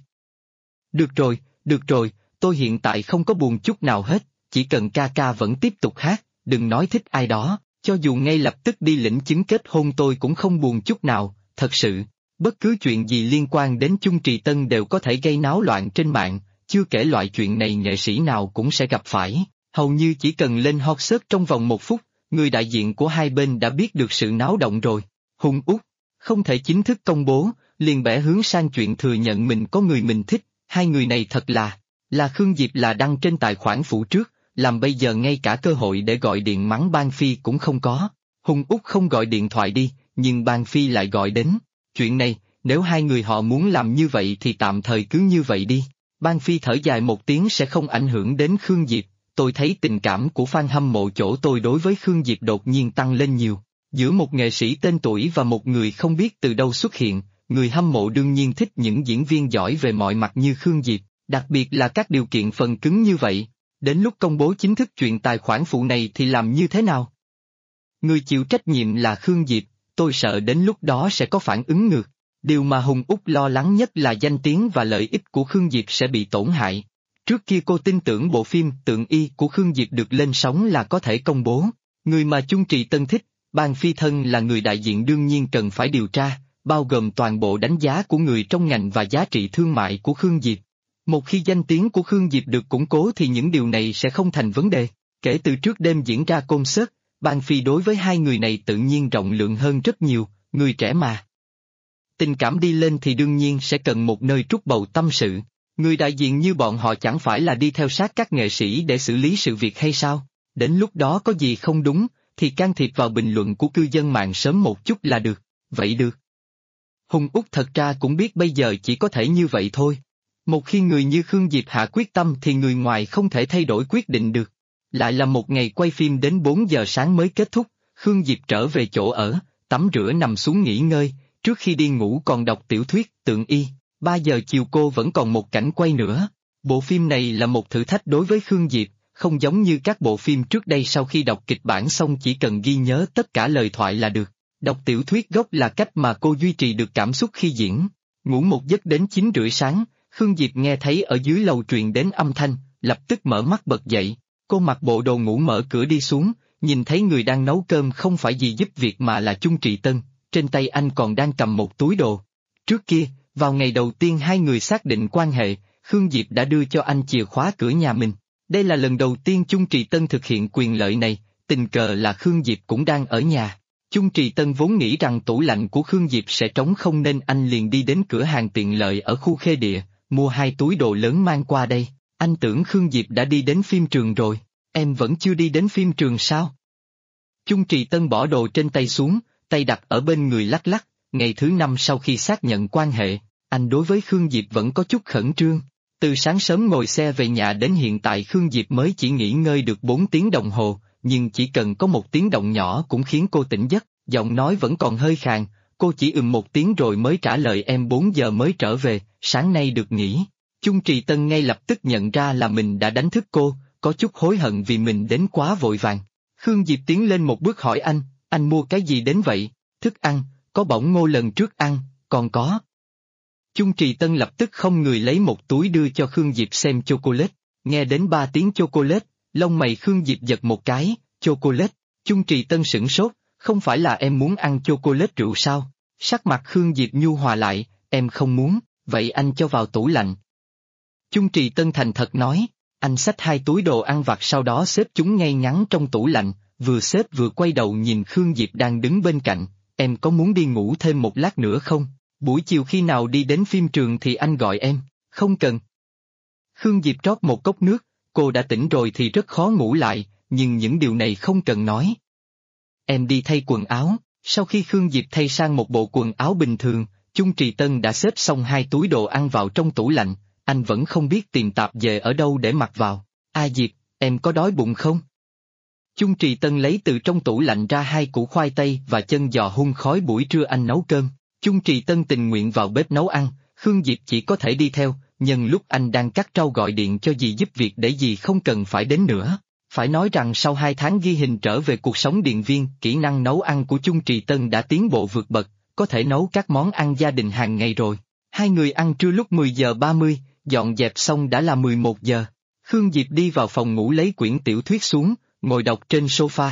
Được rồi, tôi hiện tại không có buồn chút nào hết, chỉ cần ca ca vẫn tiếp tục hát, đừng nói thích ai đó, cho dù ngay lập tức đi lĩnh chứng kết hôn tôi cũng không buồn chút nào, thật sự. Bất cứ chuyện gì liên quan đến Chung Trì Tân đều có thể gây náo loạn trên mạng, chưa kể loại chuyện này nghệ sĩ nào cũng sẽ gặp phải, hầu như chỉ cần lên hot search trong vòng 1 phút, người đại diện của hai bên đã biết được sự náo động rồi. Hùng Út, không thể chính thức công bố, liền bẻ hướng sang chuyện thừa nhận mình có người mình thích, hai người này thật là Khương Diệp là đăng trên tài khoản phụ trước, làm bây giờ ngay cả cơ hội để gọi điện mắng Ban Phi cũng không có. Hùng Út không gọi điện thoại đi, nhưng Ban Phi lại gọi đến. Chuyện này, nếu hai người họ muốn làm như vậy thì tạm thời cứ như vậy đi. Ban Phi thở dài một tiếng sẽ không ảnh hưởng đến Khương Diệp, tôi thấy tình cảm của fan hâm mộ chỗ tôi đối với Khương Diệp đột nhiên tăng lên nhiều. Giữa một nghệ sĩ tên tuổi và một người không biết từ đâu xuất hiện, người hâm mộ đương nhiên thích những diễn viên giỏi về mọi mặt như Khương Diệp, đặc biệt là các điều kiện phần cứng như vậy. Đến lúc công bố chính thức chuyện tài khoản phụ này thì làm như thế nào? Người chịu trách nhiệm là Khương Diệp, tôi sợ đến lúc đó sẽ có phản ứng ngược. Điều mà Hùng Út lo lắng nhất là danh tiếng và lợi ích của Khương Diệp sẽ bị tổn hại. Trước kia cô tin tưởng bộ phim Tượng Y của Khương Diệp được lên sóng là có thể công bố. Người mà Chung Trì Tân thích, Ban Phi thân là người đại diện đương nhiên cần phải điều tra, bao gồm toàn bộ đánh giá của người trong ngành và giá trị thương mại của Khương Diệp. Một khi danh tiếng của Khương Diệp được củng cố thì những điều này sẽ không thành vấn đề. Kể từ trước đêm diễn ra concert, Ban Phi đối với hai người này tự nhiên rộng lượng hơn rất nhiều, người trẻ mà. Tình cảm đi lên thì đương nhiên sẽ cần một nơi trút bầu tâm sự. Người đại diện như bọn họ chẳng phải là đi theo sát các nghệ sĩ để xử lý sự việc hay sao? Đến lúc đó có gì không đúng, thì can thiệp vào bình luận của cư dân mạng sớm một chút là được, vậy được. Hùng Út thật ra cũng biết bây giờ chỉ có thể như vậy thôi. Một khi người như Khương Diệp hạ quyết tâm thì người ngoài không thể thay đổi quyết định được. Lại là một ngày quay phim đến 4 giờ sáng mới kết thúc, Khương Diệp trở về chỗ ở, tắm rửa nằm xuống nghỉ ngơi, trước khi đi ngủ còn đọc tiểu thuyết Tượng Y. 3 giờ chiều cô vẫn còn một cảnh quay nữa. Bộ phim này là một thử thách đối với Khương Diệp, không giống như các bộ phim trước đây sau khi đọc kịch bản xong chỉ cần ghi nhớ tất cả lời thoại là được. Đọc tiểu thuyết gốc là cách mà cô duy trì được cảm xúc khi diễn. Ngủ một giấc đến 9 rưỡi sáng, Khương Diệp nghe thấy ở dưới lầu truyền đến âm thanh, lập tức mở mắt bật dậy. Cô mặc bộ đồ ngủ mở cửa đi xuống, nhìn thấy người đang nấu cơm không phải gì giúp việc mà là Chung Trì Tân, trên tay anh còn đang cầm một túi đồ. Trước kia, vào ngày đầu tiên hai người xác định quan hệ, Khương Diệp đã đưa cho anh chìa khóa cửa nhà mình. Đây là lần đầu tiên Chung Trì Tân thực hiện quyền lợi này, tình cờ là Khương Diệp cũng đang ở nhà. Chung Trì Tân vốn nghĩ rằng tủ lạnh của Khương Diệp sẽ trống không nên anh liền đi đến cửa hàng tiện lợi ở khu Khê Địa, mua 2 túi đồ lớn mang qua đây. Anh tưởng Khương Diệp đã đi đến phim trường rồi, em vẫn chưa đi đến phim trường sao? Chung Trì Tân bỏ đồ trên tay xuống, tay đặt ở bên người lắc lắc, ngày thứ 5 sau khi xác nhận quan hệ, anh đối với Khương Diệp vẫn có chút khẩn trương. Từ sáng sớm ngồi xe về nhà đến hiện tại Khương Diệp mới chỉ nghỉ ngơi được 4 tiếng đồng hồ, nhưng chỉ cần có một tiếng động nhỏ cũng khiến cô tỉnh giấc, giọng nói vẫn còn hơi khàn, cô chỉ một tiếng rồi mới trả lời em 4 giờ mới trở về, sáng nay được nghỉ. Chung Trì Tân ngay lập tức nhận ra là mình đã đánh thức cô, có chút hối hận vì mình đến quá vội vàng. Khương Diệp tiến lên một bước hỏi anh mua cái gì đến vậy? Thức ăn, có bỏng ngô lần trước ăn, còn có. Chung Trì Tân lập tức không người lấy một túi đưa cho Khương Diệp xem chocolate, nghe đến 3 tiếng chocolate, lông mày Khương Diệp giật một cái, chocolate, Chung Trì Tân sửng sốt, không phải là em muốn ăn chocolate rượu sao? Sắc mặt Khương Diệp nhu hòa lại, em không muốn, vậy anh cho vào tủ lạnh. Chung Trì Tân thành thật nói, anh xách 2 túi đồ ăn vặt sau đó xếp chúng ngay ngắn trong tủ lạnh, vừa xếp vừa quay đầu nhìn Khương Diệp đang đứng bên cạnh, em có muốn đi ngủ thêm một lát nữa không? Buổi chiều khi nào đi đến phim trường thì anh gọi em, không cần. Khương Diệp rót một cốc nước, cô đã tỉnh rồi thì rất khó ngủ lại, nhưng những điều này không cần nói. Em đi thay quần áo, sau khi Khương Diệp thay sang một bộ quần áo bình thường, Chung Trì Tân đã xếp xong 2 túi đồ ăn vào trong tủ lạnh, anh vẫn không biết tìm tạp dề ở đâu để mặc vào. A Diệp, em có đói bụng không? Chung Trì Tân lấy từ trong tủ lạnh ra 2 củ khoai tây và chân giò hun khói buổi trưa anh nấu cơm. Chung Trì Tân tình nguyện vào bếp nấu ăn, Khương Diệp chỉ có thể đi theo, nhân lúc anh đang cắt rau gọi điện cho dì giúp việc để dì không cần phải đến nữa. Phải nói rằng sau 2 tháng ghi hình trở về cuộc sống điện viên, kỹ năng nấu ăn của Chung Trì Tân đã tiến bộ vượt bậc, có thể nấu các món ăn gia đình hàng ngày rồi. Hai người ăn trưa lúc 10 giờ 30, dọn dẹp xong đã là 11 giờ. Khương Diệp đi vào phòng ngủ lấy quyển tiểu thuyết xuống, ngồi đọc trên sofa.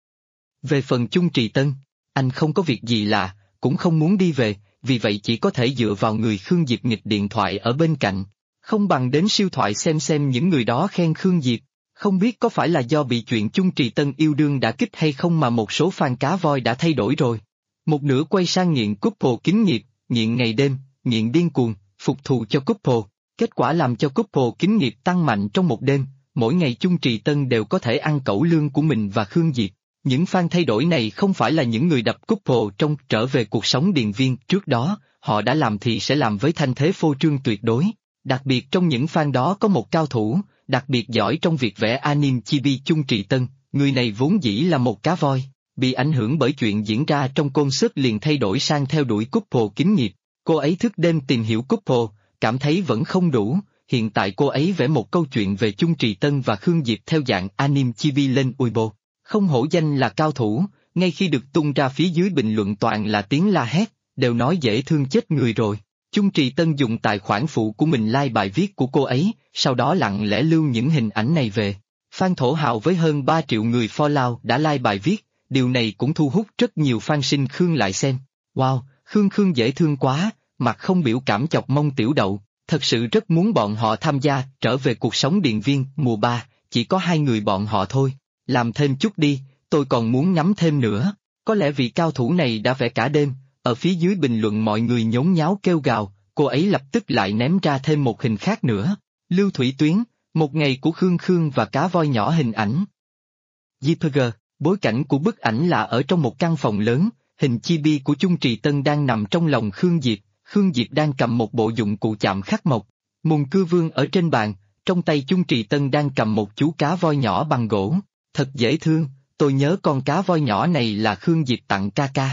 Về phần Chung Trì Tân, anh không có việc gì lạ, cũng không muốn đi về, vì vậy chỉ có thể dựa vào người Khương Diệp nghịch điện thoại ở bên cạnh. Không bằng đến siêu thoại xem những người đó khen Khương Diệp. Không biết có phải là do bị chuyện Chung Trì Tân yêu đương đã kích hay không mà một số fan cá voi đã thay đổi rồi. Một nửa quay sang nghiện couple kính nghiệp, nghiện ngày đêm, nghiện điên cuồng, phục thù cho couple. Kết quả làm cho couple kính nghiệp tăng mạnh trong một đêm, mỗi ngày Chung Trì Tân đều có thể ăn cẩu lương của mình và Khương Diệp. Những fan thay đổi này không phải là những người đập couple trong trở về cuộc sống điện viên trước đó, họ đã làm thì sẽ làm với thanh thế phô trương tuyệt đối. Đặc biệt trong những fan đó có một cao thủ, đặc biệt giỏi trong việc vẽ anime chibi Chung Trì Tân, người này vốn dĩ là một cá voi, bị ảnh hưởng bởi chuyện diễn ra trong concert liền thay đổi sang theo đuổi couple kính nghiệp. Cô ấy thức đêm tìm hiểu couple, cảm thấy vẫn không đủ, hiện tại cô ấy vẽ một câu chuyện về Chung Trì Tân và Khương Diệp theo dạng anime chibi lên Weibo. Không hổ danh là cao thủ, ngay khi được tung ra phía dưới bình luận toàn là tiếng la hét, đều nói dễ thương chết người rồi. Chung Trì Tân dùng tài khoản phụ của mình like bài viết của cô ấy, sau đó lặng lẽ lưu những hình ảnh này về. Fan thổ hào với hơn 3 triệu người follow đã like bài viết, điều này cũng thu hút rất nhiều fan sinh Khương lại xem. Wow, Khương dễ thương quá, mặt không biểu cảm chọc mông tiểu đậu, thật sự rất muốn bọn họ tham gia trở về cuộc sống điện viên mùa 3, chỉ có 2 người bọn họ thôi. Làm thêm chút đi, tôi còn muốn ngắm thêm nữa. Có lẽ vị cao thủ này đã vẽ cả đêm, ở phía dưới bình luận mọi người nhốn nháo kêu gào, cô ấy lập tức lại ném ra thêm một hình khác nữa. Lưu Thủy Tuyến, một ngày của Khương và cá voi nhỏ hình ảnh. JPG, bối cảnh của bức ảnh là ở trong một căn phòng lớn, hình chibi của Chung Trì Tân đang nằm trong lòng Khương Diệp đang cầm một bộ dụng cụ chạm khắc mộc. Mùng cưa vương ở trên bàn, trong tay Chung Trì Tân đang cầm một chú cá voi nhỏ bằng gỗ. Thật dễ thương, tôi nhớ con cá voi nhỏ này là Khương Diệp tặng ca.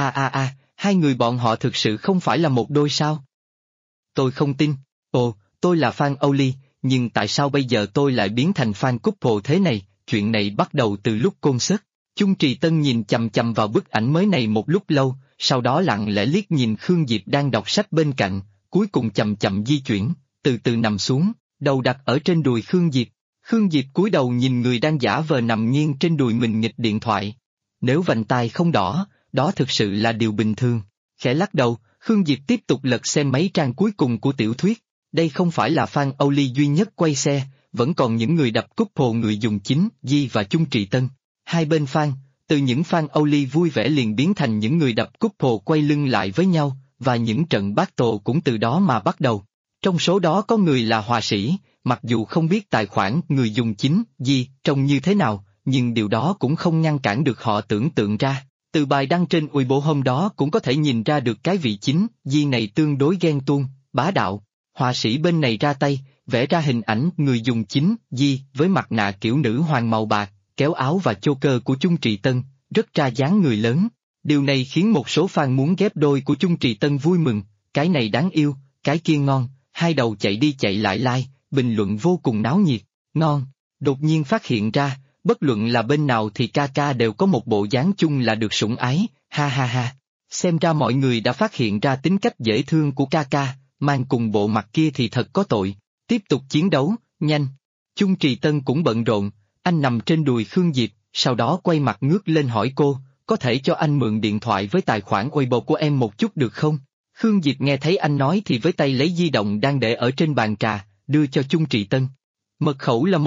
Hai người bọn họ thực sự không phải là một đôi sao? Tôi không tin. Ồ, tôi là fan Oli, nhưng tại sao bây giờ tôi lại biến thành fan couple thế này? Chuyện này bắt đầu từ lúc concert. Chung Trì Tân nhìn chằm chằm vào bức ảnh mới này một lúc lâu, sau đó lặng lẽ liếc nhìn Khương Diệp đang đọc sách bên cạnh, cuối cùng chậm chậm di chuyển, từ từ nằm xuống, đầu đặt ở trên đùi Khương Diệp. Khương Diệp cúi đầu nhìn người đang giả vờ nằm nghiêng trên đùi mình nghịch điện thoại. Nếu vành tai không đỏ, đó thực sự là điều bình thường. Khẽ lắc đầu, Khương Diệp tiếp tục lật xem mấy trang cuối cùng của tiểu thuyết. Đây không phải là fan Oli duy nhất quay xe, vẫn còn những người đập couple người dùng chính, Di và Chung Trì Tân. Hai bên fan, từ những fan Oli vui vẻ liền biến thành những người đập couple quay lưng lại với nhau, và những trận battle cũng từ đó mà bắt đầu. Trong số đó có người là họa sĩ, mặc dù không biết tài khoản người dùng chính, Di, trông như thế nào, nhưng điều đó cũng không ngăn cản được họ tưởng tượng ra. Từ bài đăng trên Weibo hôm đó cũng có thể nhìn ra được cái vị chính, Di này tương đối ghen tuông, bá đạo. Họa sĩ bên này ra tay, vẽ ra hình ảnh người dùng chính, Di, với mặt nạ kiểu nữ hoàng màu bạc, kéo áo và choker của Chung Trì Tân, rất ra dáng người lớn. Điều này khiến một số fan muốn ghép đôi của Chung Trì Tân vui mừng, cái này đáng yêu, cái kia ngon, hai đầu chạy đi chạy lại like, bình luận vô cùng náo nhiệt, ngon. Đột nhiên phát hiện ra, bất luận là bên nào thì ca đều có một bộ dáng chung là được sủng ái, ha. Xem ra mọi người đã phát hiện ra tính cách dễ thương của ca, mang cùng bộ mặt kia thì thật có tội. Tiếp tục chiến đấu, nhanh. Chung Trì Tân cũng bận rộn, anh nằm trên đùi Khương Diệp, sau đó quay mặt ngước lên hỏi cô, có thể cho anh mượn điện thoại với tài khoản Weibo của em một chút được không? Khương Diệp nghe thấy anh nói thì với tay lấy di động đang để ở trên bàn trà, đưa cho Chung Trì Tân. Mật khẩu là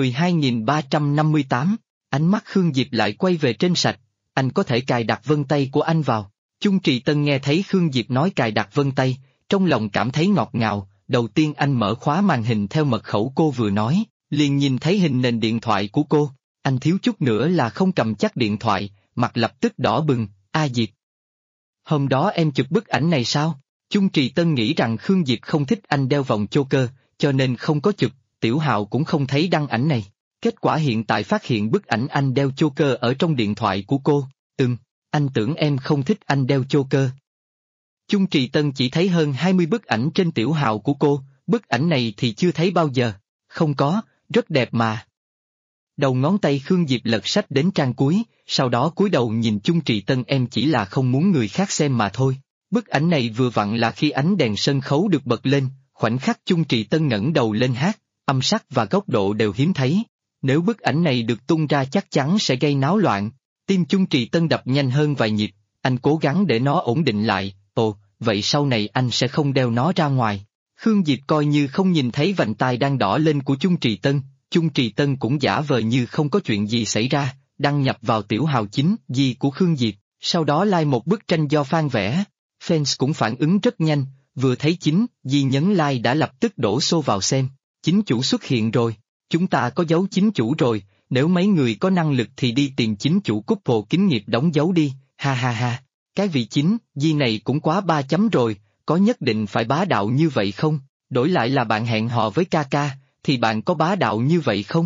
112.358, ánh mắt Khương Diệp lại quay về trên sạch, anh có thể cài đặt vân tay của anh vào. Chung Trì Tân nghe thấy Khương Diệp nói cài đặt vân tay, trong lòng cảm thấy ngọt ngào, đầu tiên anh mở khóa màn hình theo mật khẩu cô vừa nói, liền nhìn thấy hình nền điện thoại của cô, anh thiếu chút nữa là không cầm chắc điện thoại, mặt lập tức đỏ bừng, Diệp. Hôm đó em chụp bức ảnh này sao? Chung Trì Tân nghĩ rằng Khương Diệp không thích anh đeo vòng choker, cho nên không có chụp, Tiểu Hạo cũng không thấy đăng ảnh này. Kết quả hiện tại phát hiện bức ảnh anh đeo choker ở trong điện thoại của cô. Anh tưởng em không thích anh đeo choker. Chung Trì Tân chỉ thấy hơn 20 bức ảnh trên Tiểu Hạo của cô, bức ảnh này thì chưa thấy bao giờ. Không có, rất đẹp mà. Đầu ngón tay Khương Diệp lật sách đến trang cuối, sau đó cúi đầu nhìn Chung Trì Tân, em chỉ là không muốn người khác xem mà thôi. Bức ảnh này vừa vặn là khi ánh đèn sân khấu được bật lên, khoảnh khắc Chung Trì Tân ngẩng đầu lên hát, âm sắc và góc độ đều hiếm thấy. Nếu bức ảnh này được tung ra chắc chắn sẽ gây náo loạn. Tim Chung Trì Tân đập nhanh hơn vài nhịp, anh cố gắng để nó ổn định lại, vậy sau này anh sẽ không đeo nó ra ngoài. Khương Diệp coi như không nhìn thấy vành tai đang đỏ lên của Chung Trì Tân, Chung Trì Tân cũng giả vờ như không có chuyện gì xảy ra, đăng nhập vào Tiểu Hào chính Di của Khương Diệp, sau đó like một bức tranh do Phan vẽ. Fans cũng phản ứng rất nhanh, vừa thấy chính Di nhấn like đã lập tức đổ xô vào xem. Chính chủ xuất hiện rồi, chúng ta có dấu chính chủ rồi, nếu mấy người có năng lực thì đi tìm chính chủ couple kính nghiệp đóng dấu đi, ha ha ha. Cái vị chính Di này cũng quá 3 chấm rồi, có nhất định phải bá đạo như vậy không? Đổi lại là bạn hẹn hò với ca ca, thì bạn có bá đạo như vậy không?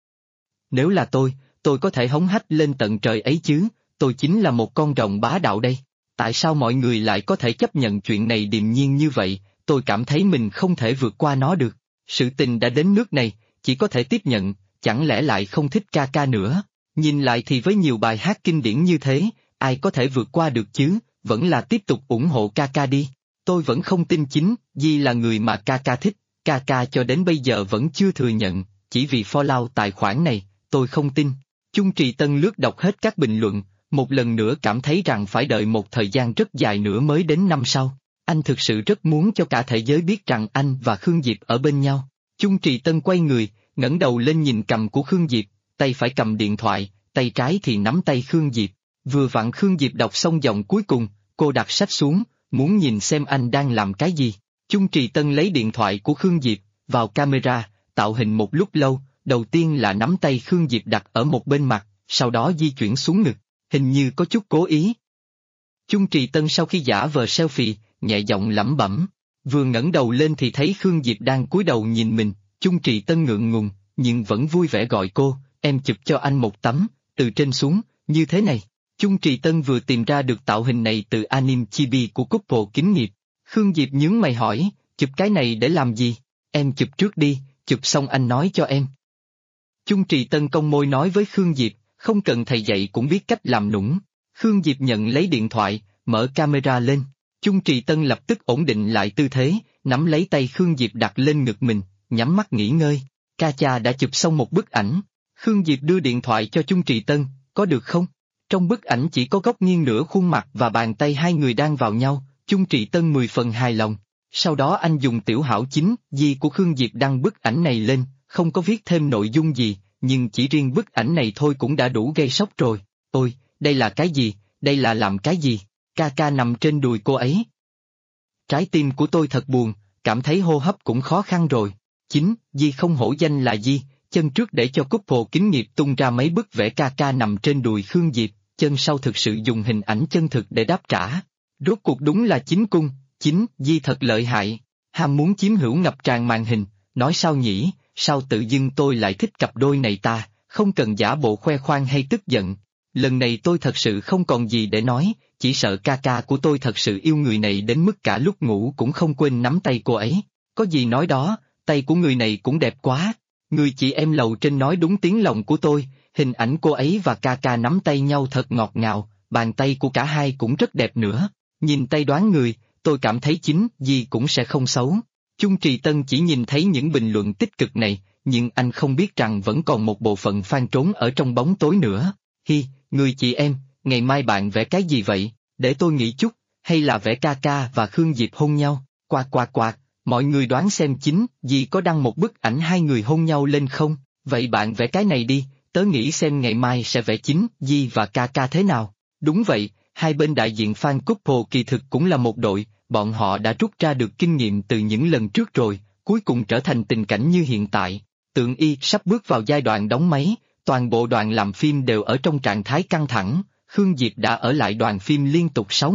Nếu là tôi có thể hống hách lên tận trời ấy chứ, tôi chính là một con rồng bá đạo đây. Tại sao mọi người lại có thể chấp nhận chuyện này điềm nhiên như vậy, tôi cảm thấy mình không thể vượt qua nó được. Sự tình đã đến nước này, chỉ có thể tiếp nhận, chẳng lẽ lại không thích ca ca nữa? Nhìn lại thì với nhiều bài hát kinh điển như thế, ai có thể vượt qua được chứ, vẫn là tiếp tục ủng hộ ca ca đi. Tôi vẫn không tin chính Di là người mà ca ca thích, ca ca cho đến bây giờ vẫn chưa thừa nhận, chỉ vì follow tài khoản này, tôi không tin. Chung Trì Tân lướt đọc hết các bình luận, một lần nữa cảm thấy rằng phải đợi một thời gian rất dài nữa mới đến năm sau. Anh thực sự rất muốn cho cả thế giới biết rằng anh và Khương Diệp ở bên nhau. Chung Trì Tân quay người, ngẩng đầu lên nhìn cầm của Khương Diệp, tay phải cầm điện thoại, tay trái thì nắm tay Khương Diệp. Vừa vặn Khương Diệp đọc xong dòng cuối cùng, cô đặt sách xuống, muốn nhìn xem anh đang làm cái gì. Chung Trì Tân lấy điện thoại của Khương Diệp, vào camera, tạo hình một lúc lâu, đầu tiên là nắm tay Khương Diệp đặt ở một bên mặt, sau đó di chuyển xuống ngực, hình như có chút cố ý. Chung Trì Tân sau khi giả vờ selfie, nhẹ giọng lẩm bẩm, vừa ngẩng đầu lên thì thấy Khương Diệp đang cúi đầu nhìn mình, Chung Trì Tân ngượng ngùng, nhưng vẫn vui vẻ gọi cô, em chụp cho anh một tấm, từ trên xuống, như thế này. Chung Trì Tân vừa tìm ra được tạo hình này từ anime chibi của couple kính nghiệp. Khương Diệp nhướng mày hỏi, chụp cái này để làm gì? Em chụp trước đi, chụp xong anh nói cho em. Chung Trì Tân cong môi nói với Khương Diệp, không cần thầy dạy cũng biết cách làm nũng. Khương Diệp nhận lấy điện thoại, mở camera lên. Chung Trì Tân lập tức ổn định lại tư thế, nắm lấy tay Khương Diệp đặt lên ngực mình, nhắm mắt nghỉ ngơi. Ca cha đã chụp xong một bức ảnh. Khương Diệp đưa điện thoại cho Chung Trì Tân, có được không? Trong bức ảnh chỉ có góc nghiêng nửa khuôn mặt và bàn tay hai người đang vào nhau, Chung Trì Tân 10 phần hài lòng. Sau đó anh dùng Tiểu Hảo chính Di của Khương Diệp đăng bức ảnh này lên, không có viết thêm nội dung gì, nhưng chỉ riêng bức ảnh này thôi cũng đã đủ gây sốc rồi. Ôi, đây là cái gì, đây là làm cái gì? Ca ca nằm trên đùi cô ấy. Trái tim của tôi thật buồn, cảm thấy hô hấp cũng khó khăn rồi. Chính Di không hổ danh là Di, chân trước để cho couple kính nghiệp tung ra mấy bức vẽ ca ca nằm trên đùi Khương Diệp, chân sau thực sự dùng hình ảnh chân thực để đáp trả. Rốt cuộc đúng là chính cung, chính Di thật lợi hại, ham muốn chiếm hữu ngập tràn màn hình, nói sao nhỉ, sao tự dưng tôi lại thích cặp đôi này ta, không cần giả bộ khoe khoang hay tức giận. Lần này tôi thật sự không còn gì để nói, chỉ sợ ca ca của tôi thật sự yêu người này đến mức cả lúc ngủ cũng không quên nắm tay cô ấy. Có gì nói đó, tay của người này cũng đẹp quá. Người chị em lầu trên nói đúng tiếng lòng của tôi, hình ảnh cô ấy và ca ca nắm tay nhau thật ngọt ngào, bàn tay của cả hai cũng rất đẹp nữa. Nhìn tay đoán người, tôi cảm thấy chính Di cũng sẽ không xấu. Chung Trì Tân chỉ nhìn thấy những bình luận tích cực này, nhưng anh không biết rằng vẫn còn một bộ phận fan trốn ở trong bóng tối nữa. Hi, người chị em, ngày mai bạn vẽ cái gì vậy, để tôi nghĩ chút, hay là vẽ ca ca và Khương Diệp hôn nhau, quạt, mọi người đoán xem chính Di có đăng một bức ảnh hai người hôn nhau lên không, vậy bạn vẽ cái này đi, tớ nghĩ xem ngày mai sẽ vẽ chính Di và ca ca thế nào. Đúng vậy, hai bên đại diện fan couple kỳ thực cũng là một đội, bọn họ đã rút ra được kinh nghiệm từ những lần trước rồi, cuối cùng trở thành tình cảnh như hiện tại. Tượng Y sắp bước vào giai đoạn đóng máy, toàn bộ đoàn làm phim đều ở trong trạng thái căng thẳng, Khương Diệp đã ở lại đoàn phim liên tục 6 ngày,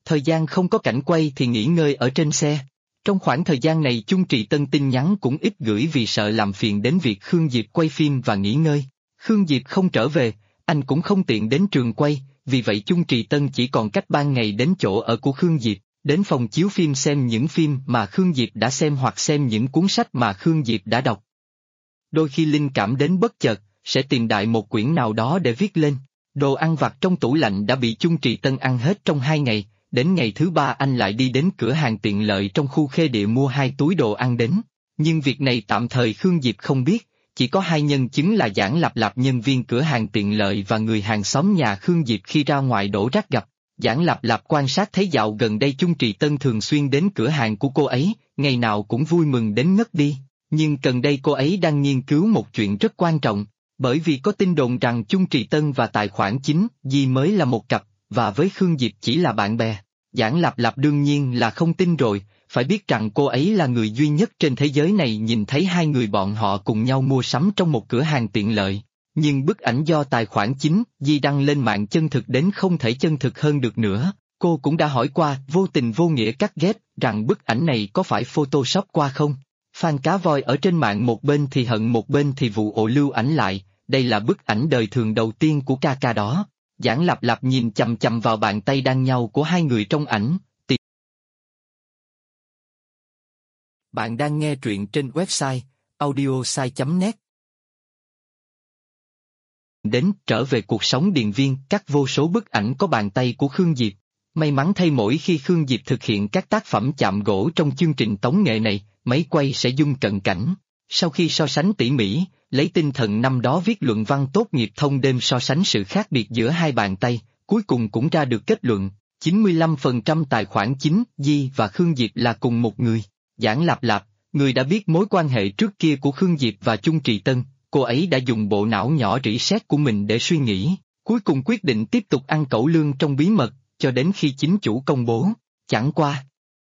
Thời gian không có cảnh quay thì nghỉ ngơi ở trên xe. Trong khoảng thời gian này Chung Trì Tân tin nhắn cũng ít gửi vì sợ làm phiền đến việc Khương Diệp quay phim và nghỉ ngơi. Khương Diệp không trở về, anh cũng không tiện đến trường quay, vì vậy Chung Trì Tân chỉ còn cách ban ngày đến chỗ ở của Khương Diệp, đến phòng chiếu phim xem những phim mà Khương Diệp đã xem hoặc xem những cuốn sách mà Khương Diệp đã đọc. Đôi khi linh cảm đến bất chợt, sẽ tìm đại một quyển nào đó để viết lên. Đồ ăn vặt trong tủ lạnh đã bị Chung Trì Tân ăn hết trong 2 ngày, đến ngày thứ 3 anh lại đi đến cửa hàng tiện lợi trong khu Khê Địa mua 2 túi đồ ăn đến. Nhưng việc này tạm thời Khương Diệp không biết, chỉ có 2 nhân chứng là Giảng Lạp Lạp nhân viên cửa hàng tiện lợi và người hàng xóm nhà Khương Diệp khi ra ngoài đổ rác gặp. Giảng Lạp Lạp quan sát thấy dạo gần đây Chung Trì Tân thường xuyên đến cửa hàng của cô ấy, ngày nào cũng vui mừng đến ngất đi. Nhưng gần đây cô ấy đang nghiên cứu một chuyện rất quan trọng, bởi vì có tin đồn rằng Chung Trì Tân và tài khoản chính Di mới là một cặp, và với Khương Diệp chỉ là bạn bè. Giảng Lạp Lạp đương nhiên là không tin rồi, phải biết rằng cô ấy là người duy nhất trên thế giới này nhìn thấy 2 người bọn họ cùng nhau mua sắm trong một cửa hàng tiện lợi. Nhưng bức ảnh do tài khoản chính Di đăng lên mạng chân thực đến không thể chân thực hơn được nữa. Cô cũng đã hỏi qua, vô tình vô nghĩa cắt ghép, rằng bức ảnh này có phải Photoshop qua không? Fan cá voi ở trên mạng một bên thì hận một bên thì vụ ộ lưu ảnh lại, đây là bức ảnh đời thường đầu tiên của ca ca đó. Giảng Lạp Lạp nhìn chằm chằm vào bàn tay đang nhau của 2 người trong ảnh. Bạn đang nghe truyện trên website audiosai.net. Đến trở về cuộc sống điền viên, cắt vô số bức ảnh có bàn tay của Khương Diệp. May mắn thay mỗi khi Khương Diệp thực hiện các tác phẩm chạm gỗ trong chương trình tống nghệ này, máy quay sẽ zoom cận cảnh. Sau khi so sánh tỉ mỉ, lấy tinh thần năm đó viết luận văn tốt nghiệp thông đêm so sánh sự khác biệt giữa 2 bàn tay, cuối cùng cũng ra được kết luận, 95% tài khoản chính Di và Khương Diệp là cùng một người. Giảng Lạp Lạp, người đã biết mối quan hệ trước kia của Khương Diệp và Chung Trì Tân, cô ấy đã dùng bộ não nhỏ rỉ sét của mình để suy nghĩ, cuối cùng quyết định tiếp tục ăn cẩu lương trong bí mật, cho đến khi chính chủ công bố. Chẳng qua,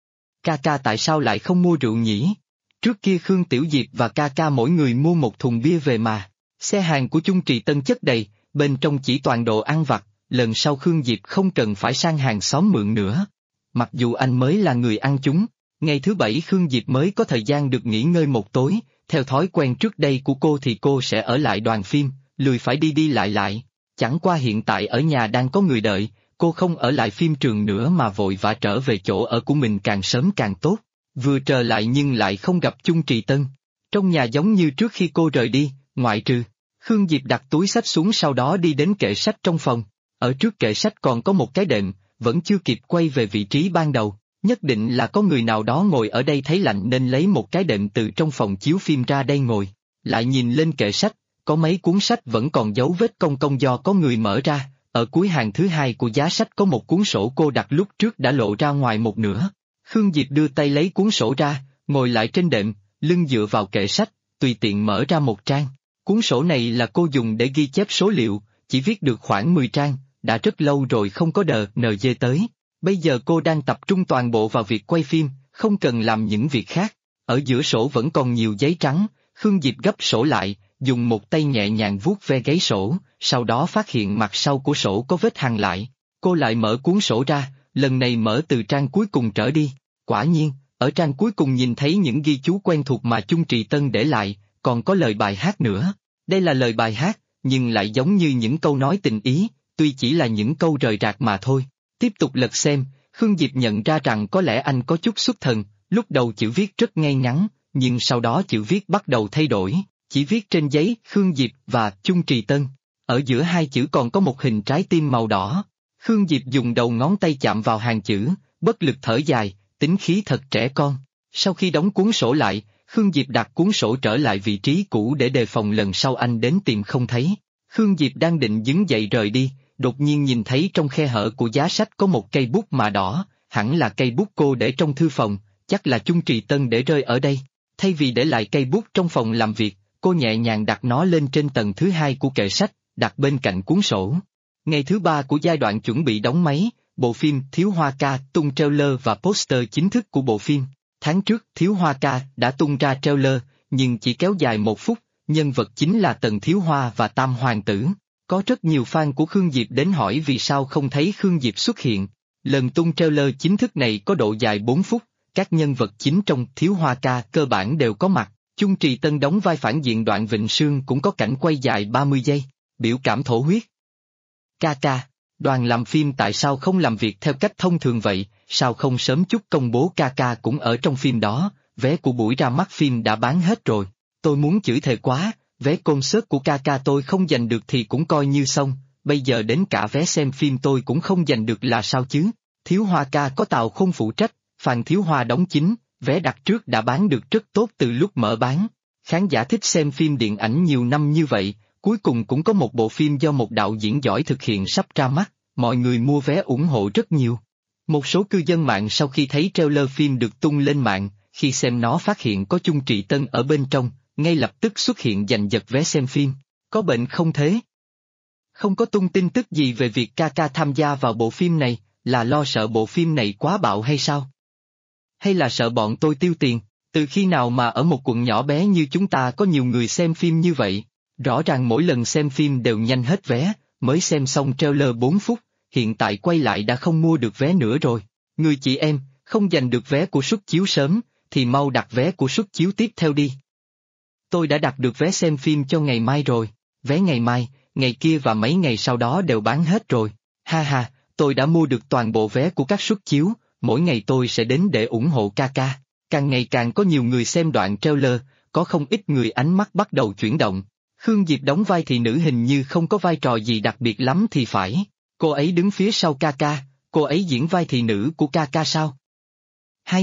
ca tại sao lại không mua rượu nhỉ? Trước kia Khương Tiểu Diệp và ca mỗi người mua một thùng bia về mà. Xe hàng của Chung Trì Tân chất đầy, bên trong chỉ toàn đồ ăn vặt, lần sau Khương Diệp không cần phải sang hàng xóm mượn nữa. Mặc dù anh mới là người ăn chúng, ngày thứ 7 Khương Diệp mới có thời gian được nghỉ ngơi một tối, theo thói quen trước đây của cô thì cô sẽ ở lại đoàn phim, lười phải đi đi lại. Chẳng qua hiện tại ở nhà đang có người đợi, cô không ở lại phim trường nữa mà vội vã trở về chỗ ở của mình càng sớm càng tốt. Vừa trở lại nhưng lại không gặp Chung Trì Tân. Trong nhà giống như trước khi cô rời đi, ngoại trừ. Khương Diệp đặt túi sách xuống sau đó đi đến kệ sách trong phòng. Ở trước kệ sách còn có một cái đệm, vẫn chưa kịp quay về vị trí ban đầu. Nhất định là có người nào đó ngồi ở đây thấy lạnh nên lấy một cái đệm từ trong phòng chiếu phim ra đây ngồi. Lại nhìn lên kệ sách, có mấy cuốn sách vẫn còn dấu vết cong cong do có người mở ra. Ở cuối hàng thứ 2 của giá sách có một cuốn sổ cô đặt lúc trước đã lộ ra ngoài một nửa. Khương Diệp đưa tay lấy cuốn sổ ra, ngồi lại trên đệm, lưng dựa vào kệ sách, tùy tiện mở ra một trang. Cuốn sổ này là cô dùng để ghi chép số liệu, chỉ viết được khoảng 10 trang, đã rất lâu rồi không có NG tới. Bây giờ cô đang tập trung toàn bộ vào việc quay phim, không cần làm những việc khác. Ở giữa sổ vẫn còn nhiều giấy trắng, Khương Diệp gấp sổ lại, dùng một tay nhẹ nhàng vuốt ve gáy sổ, sau đó phát hiện mặt sau của sổ có vết hằn lại. Cô lại mở cuốn sổ ra, lần này mở từ trang cuối cùng trở đi. Quả nhiên, ở trang cuối cùng nhìn thấy những ghi chú quen thuộc mà Chung Trì Tân để lại, còn có lời bài hát nữa. Đây là lời bài hát, nhưng lại giống như những câu nói tình ý, tuy chỉ là những câu rời rạc mà thôi. Tiếp tục lật xem, Khương Diệp nhận ra rằng có lẽ anh có chút xuất thần, lúc đầu chữ viết rất ngay ngắn, nhưng sau đó chữ viết bắt đầu thay đổi, chỉ viết trên giấy Khương Diệp và Chung Trì Tân. Ở giữa 2 chữ còn có một hình trái tim màu đỏ. Khương Diệp dùng đầu ngón tay chạm vào hàng chữ, bất lực thở dài, tính khí thật trẻ con. Sau khi đóng cuốn sổ lại, Khương Diệp đặt cuốn sổ trở lại vị trí cũ để đề phòng lần sau anh đến tìm không thấy. Khương Diệp đang định đứng dậy rời đi, đột nhiên nhìn thấy trong khe hở của giá sách có một cây bút mà đỏ, hẳn là cây bút cô để trong thư phòng, chắc là Chung Trì Tân để rơi ở đây. Thay vì để lại cây bút trong phòng làm việc, cô nhẹ nhàng đặt nó lên trên tầng thứ 2 của kệ sách, đặt bên cạnh cuốn sổ. Ngày thứ 3 của giai đoạn chuẩn bị đóng máy, bộ phim Thiếu Hoa Ca tung trailer và poster chính thức của bộ phim. Tháng trước Thiếu Hoa Ca đã tung ra trailer, nhưng chỉ kéo dài 1 phút, nhân vật chính là Tần Thiếu Hoa và Tam Hoàng Tử. Có rất nhiều fan của Khương Diệp đến hỏi vì sao không thấy Khương Diệp xuất hiện. Lần tung trailer chính thức này có độ dài 4 phút, các nhân vật chính trong Thiếu Hoa Ca cơ bản đều có mặt, Chung Trì Tân đóng vai phản diện Đoạn Vịnh Sương cũng có cảnh quay dài 30 giây, biểu cảm thổ huyết. Ca, đoàn làm phim tại sao không làm việc theo cách thông thường vậy, sao không sớm chút công bố Ca cũng ở trong phim đó, vé của buổi ra mắt phim đã bán hết rồi, tôi muốn chửi thề quá, vé concert của Ca tôi không giành được thì cũng coi như xong, bây giờ đến cả vé xem phim tôi cũng không giành được là sao chứ, Thiếu Hoa Ca có Tào Khôn phụ trách, Phan Thiếu Hoa đóng chính, vé đặt trước đã bán được rất tốt từ lúc mở bán, khán giả thích xem phim điện ảnh nhiều năm như vậy, cuối cùng cũng có một bộ phim do một đạo diễn giỏi thực hiện sắp ra mắt, mọi người mua vé ủng hộ rất nhiều. Một số cư dân mạng sau khi thấy trailer phim được tung lên mạng, khi xem nó phát hiện có Chung Trì Tân ở bên trong, ngay lập tức xuất hiện giành giật vé xem phim. Có bệnh không thế? Không có tung tin tức gì về việc Ca tham gia vào bộ phim này, là lo sợ bộ phim này quá bạo hay sao? Hay là sợ bọn tôi tiêu tiền? Từ khi nào mà ở một quận nhỏ bé như chúng ta có nhiều người xem phim như vậy? Rõ ràng mỗi lần xem phim đều nhanh hết vé, mới xem xong trailer 4 phút, hiện tại quay lại đã không mua được vé nữa rồi. Người chị em, không giành được vé của suất chiếu sớm, thì mau đặt vé của suất chiếu tiếp theo đi. Tôi đã đặt được vé xem phim cho ngày mai rồi, vé ngày mai, ngày kia và mấy ngày sau đó đều bán hết rồi. Ha, tôi đã mua được toàn bộ vé của các suất chiếu, mỗi ngày tôi sẽ đến để ủng hộ Ca. Càng ngày càng có nhiều người xem đoạn trailer, có không ít người ánh mắt bắt đầu chuyển động. Khương Diệp đóng vai thị nữ hình như không có vai trò gì đặc biệt lắm thì phải. Cô ấy đứng phía sau Ca, cô ấy diễn vai thị nữ của Ca sao? Hai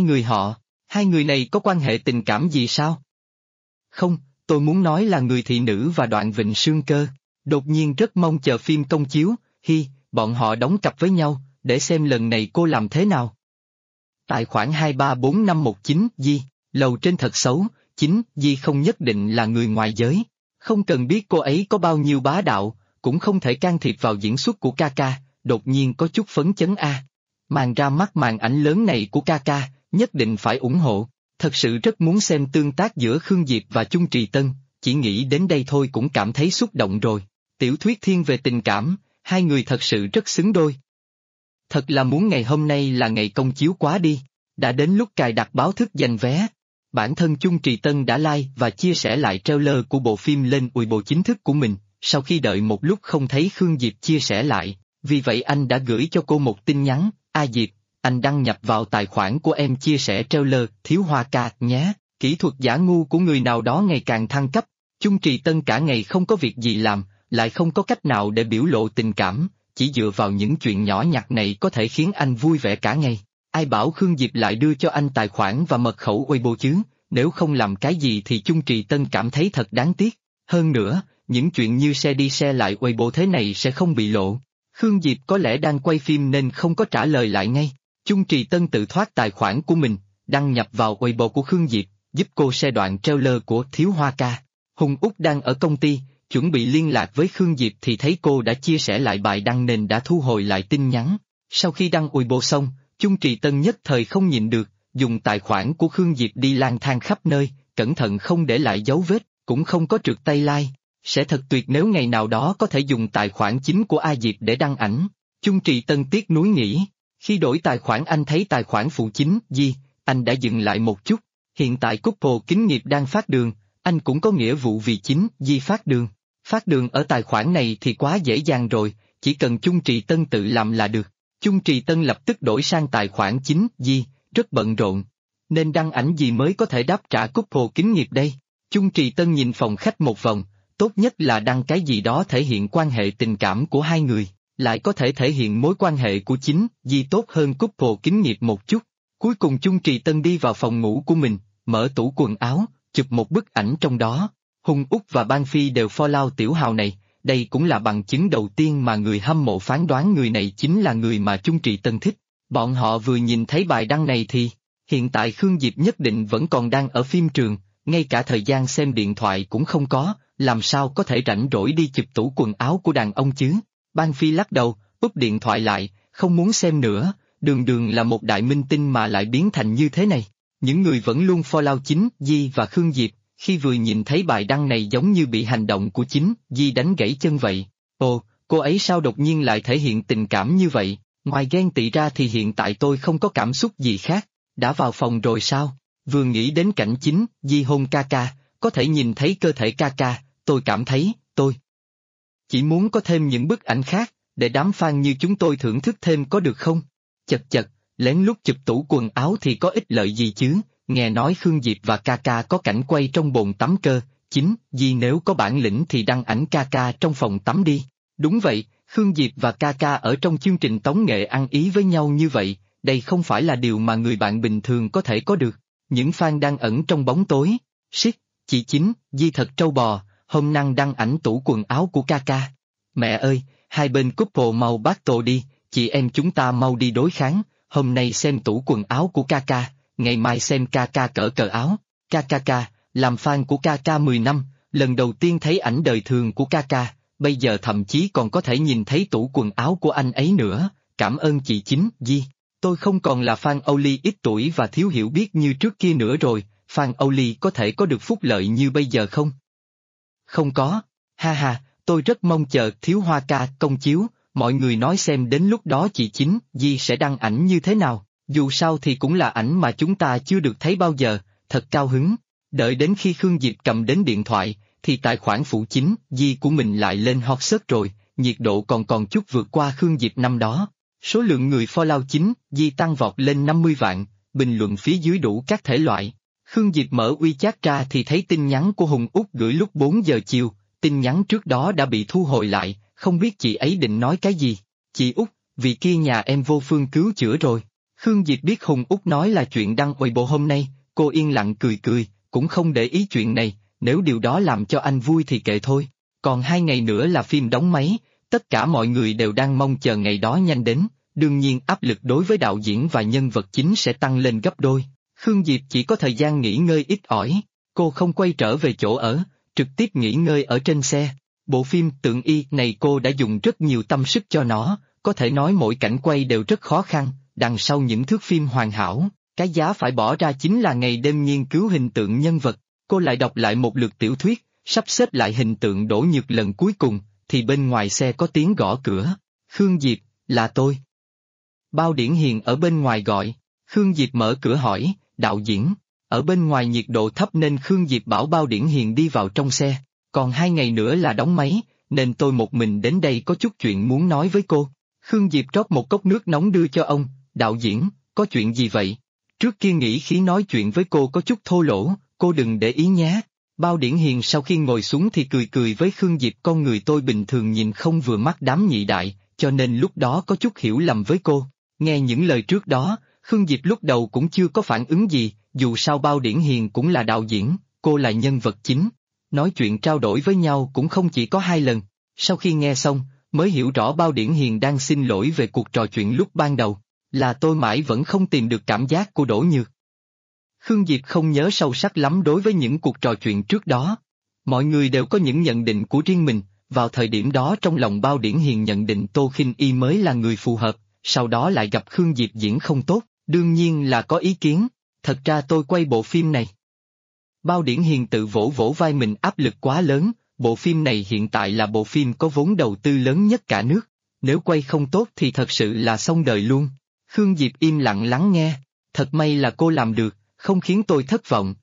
người này có quan hệ tình cảm gì sao? Không, tôi muốn nói là người thị nữ và Đoạn Vịnh Sương cơ. Đột nhiên rất mong chờ phim công chiếu, bọn họ đóng cặp với nhau, để xem lần này cô làm thế nào. Tài khoản 234519 Di, lầu trên thật xấu, Di không nhất định là người ngoài giới. Không cần biết cô ấy có bao nhiêu bá đạo, cũng không thể can thiệp vào diễn xuất của Ca, đột nhiên có chút phấn chấn a. Màn ra mắt màn ảnh lớn này của Ca, nhất định phải ủng hộ, thật sự rất muốn xem tương tác giữa Khương Diệp và Chung Trì Tân, chỉ nghĩ đến đây thôi cũng cảm thấy xúc động rồi. Tiểu thuyết thiên về tình cảm, hai người thật sự rất xứng đôi. Thật là muốn ngày hôm nay là ngày công chiếu quá đi, đã đến lúc cài đặt báo thức giành vé. Bản thân Chung Trì Tân đã like và chia sẻ lại trailer của bộ phim lên Weibo chính thức của mình, sau khi đợi một lúc không thấy Khương Diệp chia sẻ lại, vì vậy anh đã gửi cho cô một tin nhắn, Diệp, anh đăng nhập vào tài khoản của em chia sẻ trailer Thiếu Hoa Ca nhé, kỹ thuật giả ngu của người nào đó ngày càng thăng cấp, Chung Trì Tân cả ngày không có việc gì làm, lại không có cách nào để biểu lộ tình cảm, chỉ dựa vào những chuyện nhỏ nhặt này có thể khiến anh vui vẻ cả ngày. Ai bảo Khương Diệp lại đưa cho anh tài khoản và mật khẩu Weibo chứ, nếu không làm cái gì thì Chung Trì Tân cảm thấy thật đáng tiếc. Hơn nữa, những chuyện như xe đi xe lại Weibo thế này sẽ không bị lộ. Khương Diệp có lẽ đang quay phim nên không có trả lời lại ngay. Chung Trì Tân tự thoát tài khoản của mình, đăng nhập vào Weibo của Khương Diệp, giúp cô share đoạn trailer của Thiếu Hoa Ca. Hùng Úc đang ở công ty, chuẩn bị liên lạc với Khương Diệp thì thấy cô đã chia sẻ lại bài đăng nên đã thu hồi lại tin nhắn. Sau khi đăng Weibo xong, Chung Trì Tân nhất thời không nhịn được, dùng tài khoản của Khương Diệp đi lang thang khắp nơi, cẩn thận không để lại dấu vết, cũng không có trượt tay like. Sẽ thật tuyệt nếu ngày nào đó có thể dùng tài khoản chính của Diệp để đăng ảnh. Chung Trì Tân tiếc nuối nghĩ, khi đổi tài khoản anh thấy tài khoản phụ chính, anh đã dừng lại một chút. Hiện tại couple kính nghiệp đang phát đường, anh cũng có nghĩa vụ vì chính, phát đường. Phát đường ở tài khoản này thì quá dễ dàng rồi, chỉ cần Chung Trì Tân tự làm là được. Chung Trì Tân lập tức đổi sang tài khoản chính, rất bận rộn. Nên đăng ảnh gì mới có thể đáp trả couple kính nghiệp đây? Chung Trì Tân nhìn phòng khách một vòng, tốt nhất là đăng cái gì đó thể hiện quan hệ tình cảm của hai người, lại có thể thể hiện mối quan hệ của chính, tốt hơn couple kính nghiệp một chút. Cuối cùng Chung Trì Tân đi vào phòng ngủ của mình, mở tủ quần áo, chụp một bức ảnh trong đó. Hùng Úc và Ban Phi đều follow tiểu hào này, đây cũng là bằng chứng đầu tiên mà người hâm mộ phán đoán người này chính là người mà Chung Trì Tân thích. Bọn họ vừa nhìn thấy bài đăng này thì, hiện tại Khương Diệp nhất định vẫn còn đang ở phim trường, ngay cả thời gian xem điện thoại cũng không có, làm sao có thể rảnh rỗi đi chụp tủ quần áo của đàn ông chứ. Ban Phi lắc đầu, úp điện thoại lại, không muốn xem nữa, đường là một đại minh tinh mà lại biến thành như thế này. Những người vẫn luôn follow chính, và Khương Diệp, khi vừa nhìn thấy bài đăng này giống như bị hành động của chính, đánh gãy chân vậy. Ồ, cô ấy sao đột nhiên lại thể hiện tình cảm như vậy? Ngoài ghen tị ra thì hiện tại tôi không có cảm xúc gì khác. Đã vào phòng rồi sao? Vừa nghĩ đến cảnh chính, Di hôn ca ca, có thể nhìn thấy cơ thể ca ca, tôi cảm thấy, tôi chỉ muốn có thêm những bức ảnh khác, để đám fan như chúng tôi thưởng thức thêm có được không? Chật chật, lén lút chụp tủ quần áo thì có ích lợi gì chứ, nghe nói Khương Diệp và ca ca có cảnh quay trong bồn tắm cơ, chính, Di nếu có bản lĩnh thì đăng ảnh ca ca trong phòng tắm đi. Đúng vậy, Khương Diệp và ca ca ở trong chương trình tống nghệ ăn ý với nhau như vậy, đây không phải là điều mà người bạn bình thường có thể có được. Những fan đang ẩn trong bóng tối. Shit, chị Chính, Di thật trâu bò, hôm năng đăng ảnh tủ quần áo của ca ca. Mẹ ơi, hai bên couple mau battle đi, chị em chúng ta mau đi đối kháng, hôm nay xem tủ quần áo của ca ca, ngày mai xem ca ca cởi cờ áo. Ca, làm fan của ca ca 10 năm, lần đầu tiên thấy ảnh đời thường của ca ca, bây giờ thậm chí còn có thể nhìn thấy tủ quần áo của anh ấy nữa, cảm ơn chị Chính, Di. Tôi không còn là fan Oli ít tuổi và thiếu hiểu biết như trước kia nữa rồi, fan Oli có thể có được phúc lợi như bây giờ không? Không có, ha ha, tôi rất mong chờ Thiếu Hoa ca công chiếu, mọi người nói xem đến lúc đó chị Chính, Di sẽ đăng ảnh như thế nào, dù sao thì cũng là ảnh mà chúng ta chưa được thấy bao giờ, thật cao hứng. Đợi đến khi Khương Diệp cầm đến điện thoại, thì tài khoản phụ Chính, Di của mình lại lên hot search rồi, nhiệt độ còn chút vượt qua Khương Diệp năm đó. Số lượng người follow Chính, Di tăng vọt lên 50 vạn, bình luận phía dưới đủ các thể loại. Khương Diệp mở WeChat ra thì thấy tin nhắn của Hùng Út gửi lúc 4 giờ chiều, tin nhắn trước đó đã bị thu hồi lại, không biết chị ấy định nói cái gì. Chị Út, vì kia nhà em vô phương cứu chữa rồi. Khương Diệp biết Hùng Út nói là chuyện đăng Weibo hôm nay, cô yên lặng cười, cũng không để ý chuyện này, nếu điều đó làm cho anh vui thì kệ thôi. Còn 2 ngày nữa là phim đóng máy, tất cả mọi người đều đang mong chờ ngày đó nhanh đến, đương nhiên áp lực đối với đạo diễn và nhân vật chính sẽ tăng lên gấp đôi. Khương Diệp chỉ có thời gian nghỉ ngơi ít ỏi, cô không quay trở về chỗ ở, trực tiếp nghỉ ngơi ở trên xe. Bộ phim Tượng Y này cô đã dùng rất nhiều tâm sức cho nó, có thể nói mỗi cảnh quay đều rất khó khăn, đằng sau những thước phim hoàn hảo, cái giá phải bỏ ra chính là ngày đêm nghiên cứu hình tượng nhân vật. Cô lại đọc lại một lượt tiểu thuyết, sắp xếp lại hình tượng Đỗ Nhược lần cuối cùng, thì bên ngoài xe có tiếng gõ cửa. Khương Diệp, là tôi. Bao Điển Hiền ở bên ngoài gọi. Khương Diệp mở cửa hỏi, đạo diễn. Ở bên ngoài nhiệt độ thấp nên Khương Diệp bảo Bao Điển Hiền đi vào trong xe. Còn 2 ngày nữa là đóng máy, nên tôi một mình đến đây có chút chuyện muốn nói với cô. Khương Diệp rót một cốc nước nóng đưa cho ông, đạo diễn, có chuyện gì vậy? Trước kia nghĩ khí nói chuyện với cô có chút thô lỗ, cô đừng để ý nhé. Bao Điển Hiền sau khi ngồi xuống thì cười với Khương Diệp, con người tôi bình thường nhìn không vừa mắt đám nhị đại, cho nên lúc đó có chút hiểu lầm với cô. Nghe những lời trước đó, Khương Diệp lúc đầu cũng chưa có phản ứng gì, dù sao Bao Điển Hiền cũng là đạo diễn, cô là nhân vật chính. Nói chuyện trao đổi với nhau cũng không chỉ có 2 lần, sau khi nghe xong, mới hiểu rõ Bao Điển Hiền đang xin lỗi về cuộc trò chuyện lúc ban đầu, là tôi mãi vẫn không tìm được cảm giác của Đỗ Nhược. Khương Diệp không nhớ sâu sắc lắm đối với những cuộc trò chuyện trước đó. Mọi người đều có những nhận định của riêng mình, vào thời điểm đó trong lòng Bao Điển Hiền nhận định Tô Khinh Y mới là người phù hợp, sau đó lại gặp Khương Diệp diễn không tốt, đương nhiên là có ý kiến, thật ra tôi quay bộ phim này. Bao Điển Hiền tự vỗ vỗ vai mình, áp lực quá lớn, bộ phim này hiện tại là bộ phim có vốn đầu tư lớn nhất cả nước, nếu quay không tốt thì thật sự là xong đời luôn. Khương Diệp im lặng lắng nghe, thật may là cô làm được, không khiến tôi thất vọng.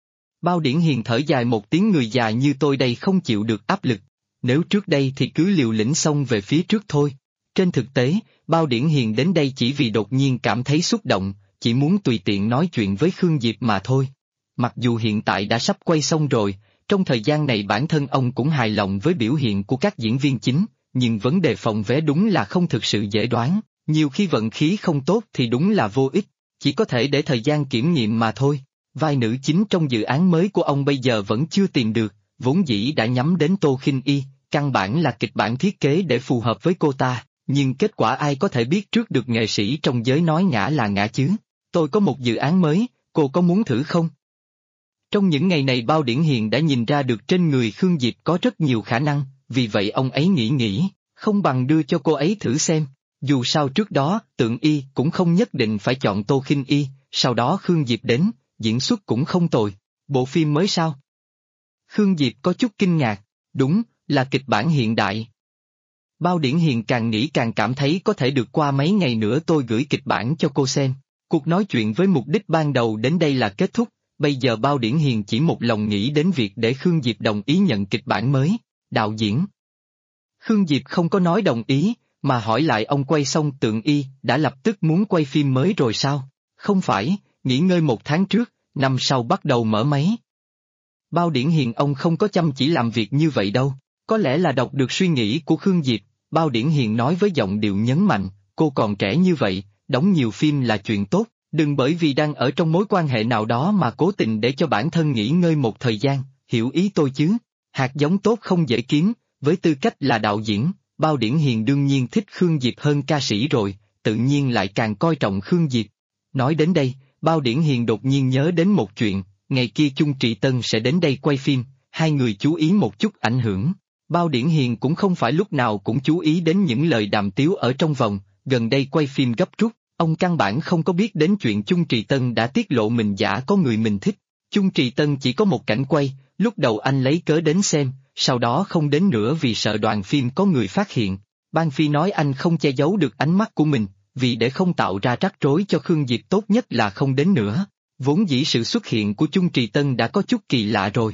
Bao Điển Hiền thở dài một tiếng, người già như tôi đây không chịu được áp lực, nếu trước đây thì cứ liều lĩnh xông về phía trước thôi. Trên thực tế, Bao Điển Hiền đến đây chỉ vì đột nhiên cảm thấy xúc động, chỉ muốn tùy tiện nói chuyện với Khương Diệp mà thôi. Mặc dù hiện tại đã sắp quay xong rồi, trong thời gian này bản thân ông cũng hài lòng với biểu hiện của các diễn viên chính, nhưng vấn đề phòng vé đúng là không thực sự dễ đoán, nhiều khi vận khí không tốt thì đúng là vô ích, chỉ có thể để thời gian kiểm nghiệm mà thôi. Vai nữ chính trong dự án mới của ông bây giờ vẫn chưa tìm được, vốn dĩ đã nhắm đến Tô Khinh Y, căn bản là kịch bản thiết kế để phù hợp với cô ta, nhưng kết quả ai có thể biết trước được, nghệ sĩ trong giới nói ngã là ngã chứ. Tôi có một dự án mới, cô có muốn thử không? Trong những ngày này Bao Điển Hiền đã nhìn ra được trên người Khương Diệp có rất nhiều khả năng, vì vậy ông ấy nghĩ, không bằng đưa cho cô ấy thử xem. Dù sao trước đó, Tượng Y cũng không nhất định phải chọn Tô Khinh Y, sau đó Khương Diệp đến, diễn xuất cũng không tồi. Bộ phim mới sao? Khương Diệp có chút kinh ngạc, đúng, là kịch bản hiện đại. Bao Điển Hiền càng nghĩ càng cảm thấy có thể được qua mấy ngày nữa tôi gửi kịch bản cho cô xem. Cuộc nói chuyện với mục đích ban đầu đến đây là kết thúc, bây giờ Bao Điển Hiền chỉ một lòng nghĩ đến việc để Khương Diệp đồng ý nhận kịch bản mới, đạo diễn. Khương Diệp không có nói đồng ý, mà hỏi lại ông quay xong Tượng Y đã lập tức muốn quay phim mới rồi sao? Không phải, nghỉ ngơi 1 tháng trước, năm sau bắt đầu mở máy. Bao Điển Hiền ông không có chăm chỉ làm việc như vậy đâu, có lẽ là đọc được suy nghĩ của Khương Diệp, Bao Điển Hiền nói với giọng điệu nhấn mạnh, cô còn trẻ như vậy, đóng nhiều phim là chuyện tốt, đừng bởi vì đang ở trong mối quan hệ nào đó mà cố tình để cho bản thân nghỉ ngơi một thời gian, hiểu ý tôi chứ? Hạt giống tốt không dễ kiếm, với tư cách là đạo diễn, Bao Điển Hiền đương nhiên thích Khương Diệp hơn ca sĩ rồi, tự nhiên lại càng coi trọng Khương Diệp. Nói đến đây, Bao Điển Hiền đột nhiên nhớ đến một chuyện, ngày kia Chung Trị Tân sẽ đến đây quay phim, hai người chú ý một chút ảnh hưởng. Bao Điển Hiền cũng không phải lúc nào cũng chú ý đến những lời đàm tiếu ở trong vòng, gần đây quay phim gấp rút, ông căn bản không có biết đến chuyện Chung Trì Tân đã tiết lộ mình giả có người mình thích. Chung Trì Tân chỉ có một cảnh quay, lúc đầu anh lấy cớ đến xem, sau đó không đến nữa vì sợ đoàn phim có người phát hiện. Ban Phi nói anh không che giấu được ánh mắt của mình, vì để không tạo ra rắc rối cho Khương Diệp tốt nhất là không đến nữa. Vốn dĩ sự xuất hiện của Chung Trì Tân đã có chút kỳ lạ rồi,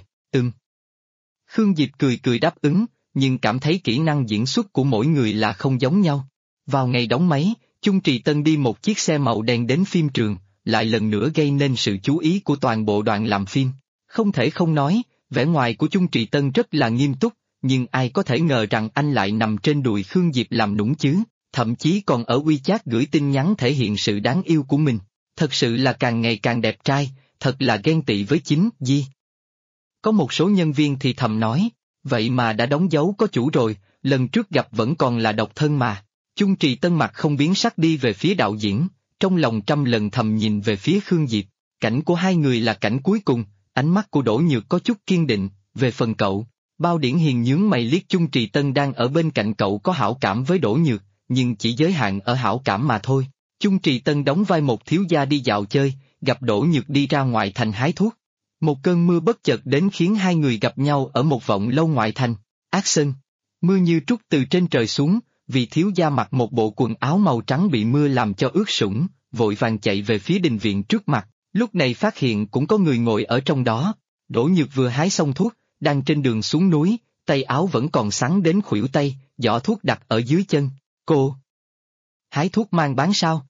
Khương Diệp cười cười đáp ứng, nhưng cảm thấy kỹ năng diễn xuất của mỗi người là không giống nhau. Vào ngày đóng máy, Chung Trì Tân đi một chiếc xe màu đen đến phim trường, lại lần nữa gây nên sự chú ý của toàn bộ đoàn làm phim. Không thể không nói, vẻ ngoài của Chung Trì Tân rất là nghiêm túc, nhưng ai có thể ngờ rằng anh lại nằm trên đùi Khương Diệp làm nũng chứ, thậm chí còn ở WeChat gửi tin nhắn thể hiện sự đáng yêu của mình. Thật sự là càng ngày càng đẹp trai, thật là ghen tị với chính Di. Có một số nhân viên thì thầm nói, vậy mà đã đóng dấu có chủ rồi, lần trước gặp vẫn còn là độc thân mà. Chung Trì Tân mặt không biến sắc đi về phía đạo diễn, trong lòng trăm lần thầm nhìn về phía Khương Diệp. Cảnh của hai người là cảnh cuối cùng, ánh mắt của Đỗ Nhược có chút kiên định, về phần cậu, Bao Điển Hiền nhướng mày liếc Chung Trì Tân đang ở bên cạnh cậu có hảo cảm với Đỗ Nhược, nhưng chỉ giới hạn ở hảo cảm mà thôi. Chung Trì Tân đóng vai một thiếu gia đi dạo chơi, gặp Đỗ Nhược đi ra ngoài thành hái thuốc. Một cơn mưa bất chợt đến khiến hai người gặp nhau ở một vọng lâu ngoại thành. Action! Mưa như trút từ trên trời xuống, vì thiếu gia mặc một bộ quần áo màu trắng bị mưa làm cho ướt sũng, vội vàng chạy về phía đình viện trước mặt, lúc này phát hiện cũng có người ngồi ở trong đó. Đỗ Nhược vừa hái xong thuốc, đang trên đường xuống núi, tay áo vẫn còn sắn đến khuỷu tay, giỏ thuốc đặt ở dưới chân. Cô! Hái thuốc mang bán sao?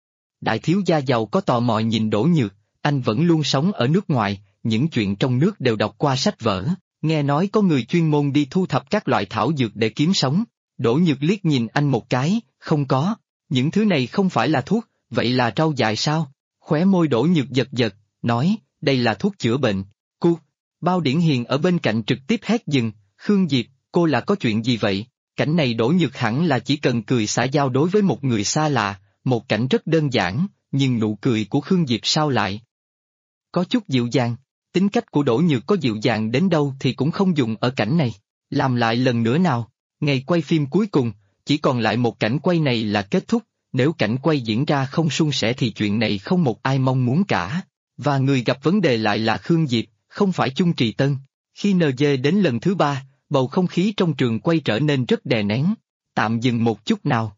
Đại thiếu gia giàu có tò mò nhìn Đỗ Nhược, anh vẫn luôn sống ở nước ngoài, những chuyện trong nước đều đọc qua sách vở, nghe nói có người chuyên môn đi thu thập các loại thảo dược để kiếm sống. Đỗ Nhược liếc nhìn anh một cái, không có, những thứ này không phải là thuốc, vậy là rau dại sao? Khóe môi Đỗ Nhược giật giật, nói, đây là thuốc chữa bệnh. Bao Điển Hiền ở bên cạnh trực tiếp hét dừng, Khương Diệp, cô là có chuyện gì vậy? Cảnh này Đỗ Nhược hẳn là chỉ cần cười xã giao đối với một người xa lạ, một cảnh rất đơn giản, nhưng nụ cười của Khương Diệp sao lại có chút dịu dàng. Tính cách của Đỗ Nhược có dịu dàng đến đâu thì cũng không dùng ở cảnh này. Làm lại lần nữa nào. Ngày quay phim cuối cùng, chỉ còn lại một cảnh quay này là kết thúc, nếu cảnh quay diễn ra không suôn sẻ thì chuyện này không một ai mong muốn cả. Và người gặp vấn đề lại là Khương Diệp, không phải Chung Trì Tân. Khi NG đến lần thứ 3, bầu không khí trong trường quay trở nên rất đè nén. Tạm dừng một chút nào.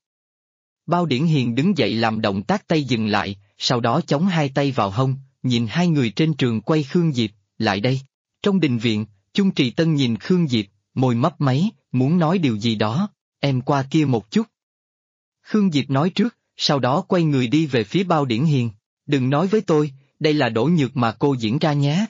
Bao Điển Hiền đứng dậy làm động tác tay dừng lại, sau đó chống hai tay vào hông, nhìn hai người trên trường quay Khương Diệp, lại đây. Trong đình viện, Chung Trì Tân nhìn Khương Diệp, môi mấp máy, muốn nói điều gì đó, em qua kia một chút. Khương Diệp nói trước, sau đó quay người đi về phía Bao Điển Hiền, đừng nói với tôi, đây là Đỗ Nhược mà cô diễn ra nhé.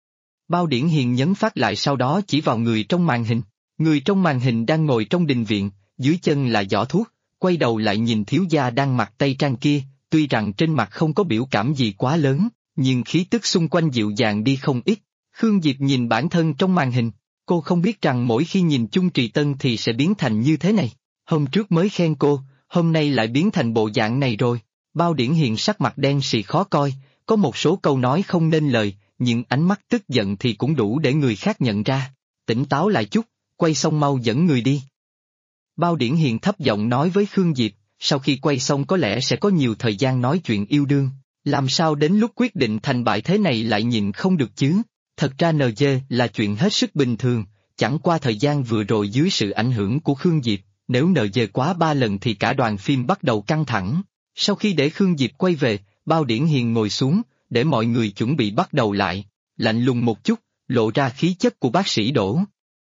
Bao Điển Hiền nhấn phát lại sau đó chỉ vào người trong màn hình, người trong màn hình đang ngồi trong đình viện, dưới chân là giỏ thuốc, quay đầu lại nhìn thiếu gia đang mặc tây trang kia, tuy rằng trên mặt không có biểu cảm gì quá lớn, nhưng khí tức xung quanh dịu dàng đi không ít. Khương Diệp nhìn bản thân trong màn hình, cô không biết rằng mỗi khi nhìn Chung Trì Tân thì sẽ biến thành như thế này. Hôm trước mới khen cô, hôm nay lại biến thành bộ dạng này rồi. Bao Điển Hiền sắc mặt đen sì khó coi, có một số câu nói không nên lời, nhưng ánh mắt tức giận thì cũng đủ để người khác nhận ra. Tỉnh táo lại chút, quay xong mau dẫn người đi. Bao Điển Hiền thấp giọng nói với Khương Diệp, sau khi quay xong có lẽ sẽ có nhiều thời gian nói chuyện yêu đương, làm sao đến lúc quyết định thành bại thế này lại nhìn không được chứ? Thật ra NG là chuyện hết sức bình thường, chẳng qua thời gian vừa rồi dưới sự ảnh hưởng của Khương Diệp, Nếu nợ về quá 3 lần thì cả đoàn phim bắt đầu căng thẳng. Sau khi để Khương Diệp quay về, Bao Điển Hiền ngồi xuống, để mọi người chuẩn bị bắt đầu lại, lạnh lùng một chút, lộ ra khí chất của bác sĩ Đỗ.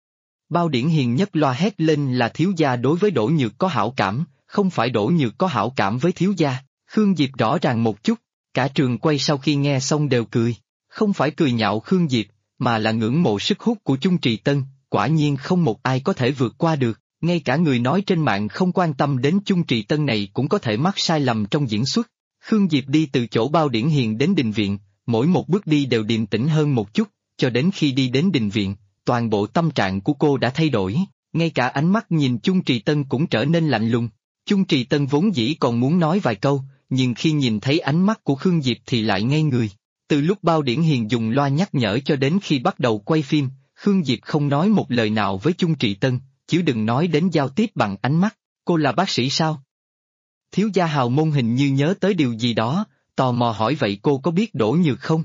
Bao Điển Hiền nhấc loa hét lên là thiếu gia đối với Đỗ Nhược có hảo cảm, không phải Đỗ Nhược có hảo cảm với thiếu gia. Khương Diệp rõ ràng một chút, cả trường quay sau khi nghe xong đều cười, không phải cười nhạo Khương Diệp, mà là ngưỡng mộ sức hút của Chung Trì Tân, quả nhiên không một ai có thể vượt qua được, ngay cả người nói trên mạng không quan tâm đến Chung Trì Tân này cũng có thể mắc sai lầm trong diễn xuất. Khương Diệp đi từ chỗ Bao Điển Hiền đến đình viện, mỗi một bước đi đều điềm tĩnh hơn một chút, cho đến khi đi đến đình viện, toàn bộ tâm trạng của cô đã thay đổi, ngay cả ánh mắt nhìn Chung Trì Tân cũng trở nên lạnh lùng. Chung Trì Tân vốn dĩ còn muốn nói vài câu, nhưng khi nhìn thấy ánh mắt của Khương Diệp thì lại ngây người. Từ lúc Bao Điển Hiền dùng loa nhắc nhở cho đến khi bắt đầu quay phim, Khương Diệp không nói một lời nào với Chung Trì Tân, chứ đừng nói đến giao tiếp bằng ánh mắt. Cô là bác sĩ sao? Thiếu gia Hào Môn hình như nhớ tới điều gì đó, tò mò hỏi vậy cô có biết Đỗ Nhược không?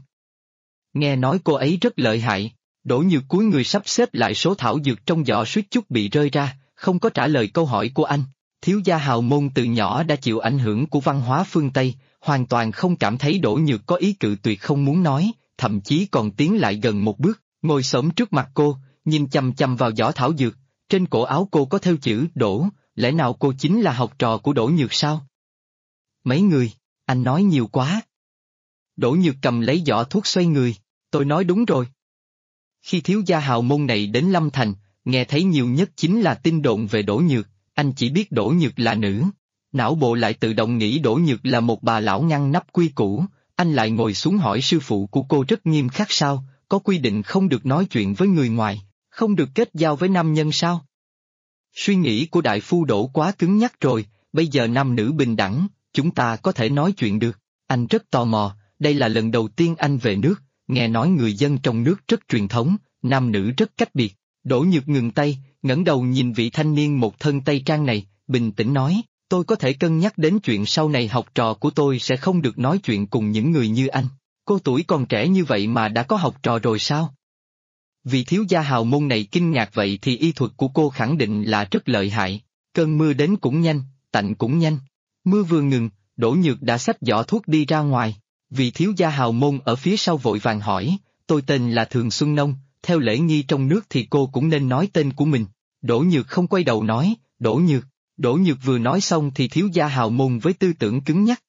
Nghe nói cô ấy rất lợi hại. Đỗ Nhược cúi người sắp xếp lại số thảo dược trong giỏ suýt chút bị rơi ra, không có trả lời câu hỏi của anh. Thiếu gia Hào Môn từ nhỏ đã chịu ảnh hưởng của văn hóa phương Tây, hoàn toàn không cảm thấy Đỗ Nhược có ý cự tuyệt không muốn nói, thậm chí còn tiến lại gần một bước, ngồi xổm trước mặt cô, nhìn chằm chằm vào giỏ thảo dược. Trên cổ áo cô có thêu chữ Đỗ, lẽ nào cô chính là học trò của Đỗ Nhược sao? Mấy người, anh nói nhiều quá. Đỗ Nhược cầm lấy giỏ thuốc xoay người, tôi nói đúng rồi. Khi thiếu gia Hào Môn này đến Lâm Thành, nghe thấy nhiều nhất chính là tin đồn về Đỗ Nhược, anh chỉ biết Đỗ Nhược là nữ. Não bộ lại tự động nghĩ Đỗ Nhược là một bà lão ngăn nắp quy củ, anh lại ngồi xuống hỏi sư phụ của cô rất nghiêm khắc sao, có quy định không được nói chuyện với người ngoài, không được kết giao với nam nhân sao? Suy nghĩ của đại phu Đỗ quá cứng nhắc rồi, bây giờ nam nữ bình đẳng, chúng ta có thể nói chuyện được. Anh rất tò mò, đây là lần đầu tiên anh về nước, nghe nói người dân trong nước rất truyền thống, nam nữ rất cách biệt. Đỗ Nhược ngừng tay, ngẩng đầu nhìn vị thanh niên một thân tây trang này, bình tĩnh nói, tôi có thể cân nhắc đến chuyện sau này học trò của tôi sẽ không được nói chuyện cùng những người như anh. Cô tuổi còn trẻ như vậy mà đã có học trò rồi sao? Vì thiếu gia Hào Môn này kinh ngạc vậy thì y thuật của cô khẳng định là rất lợi hại. Cơn mưa đến cũng nhanh, tạnh cũng nhanh. Mưa vừa ngừng, Đỗ Nhược đã xách giỏ thuốc đi ra ngoài. Vì thiếu gia Hào Môn ở phía sau vội vàng hỏi, tôi tên là Thường Xuân Nông, theo lễ nghi trong nước thì cô cũng nên nói tên của mình. Đỗ Nhược không quay đầu nói, Đỗ Nhược. Đỗ Nhược vừa nói xong thì thiếu gia Hào Môn với tư tưởng cứng nhắc,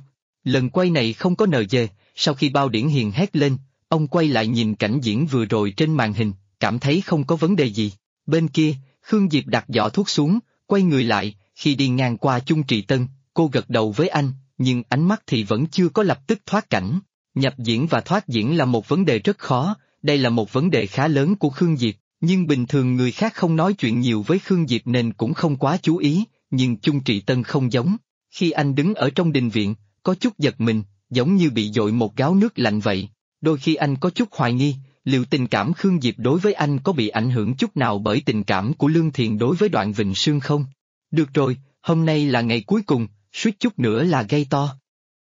lần quay này không có NG, sau khi Bao Điển Hiền hét lên, ông quay lại nhìn cảnh diễn vừa rồi trên màn hình, cảm thấy không có vấn đề gì. Bên kia, Khương Diệp đặt giỏ thuốc xuống, quay người lại, khi đi ngang qua Chung Trì Tân, cô gật đầu với anh, nhưng ánh mắt thì vẫn chưa có lập tức thoát cảnh. Nhập diễn và thoát diễn là một vấn đề rất khó, đây là một vấn đề khá lớn của Khương Diệp, nhưng bình thường người khác không nói chuyện nhiều với Khương Diệp nên cũng không quá chú ý, nhưng Chung Trì Tân không giống. Khi anh đứng ở trong đình viện, có chút giật mình, giống như bị dội một gáo nước lạnh vậy. Đôi khi anh có chút hoài nghi, liệu tình cảm Khương Diệp đối với anh có bị ảnh hưởng chút nào bởi tình cảm của Lương Thiện đối với Đoạn Vịnh Sương không? Được rồi, hôm nay là ngày cuối cùng, suýt chút nữa là gây to.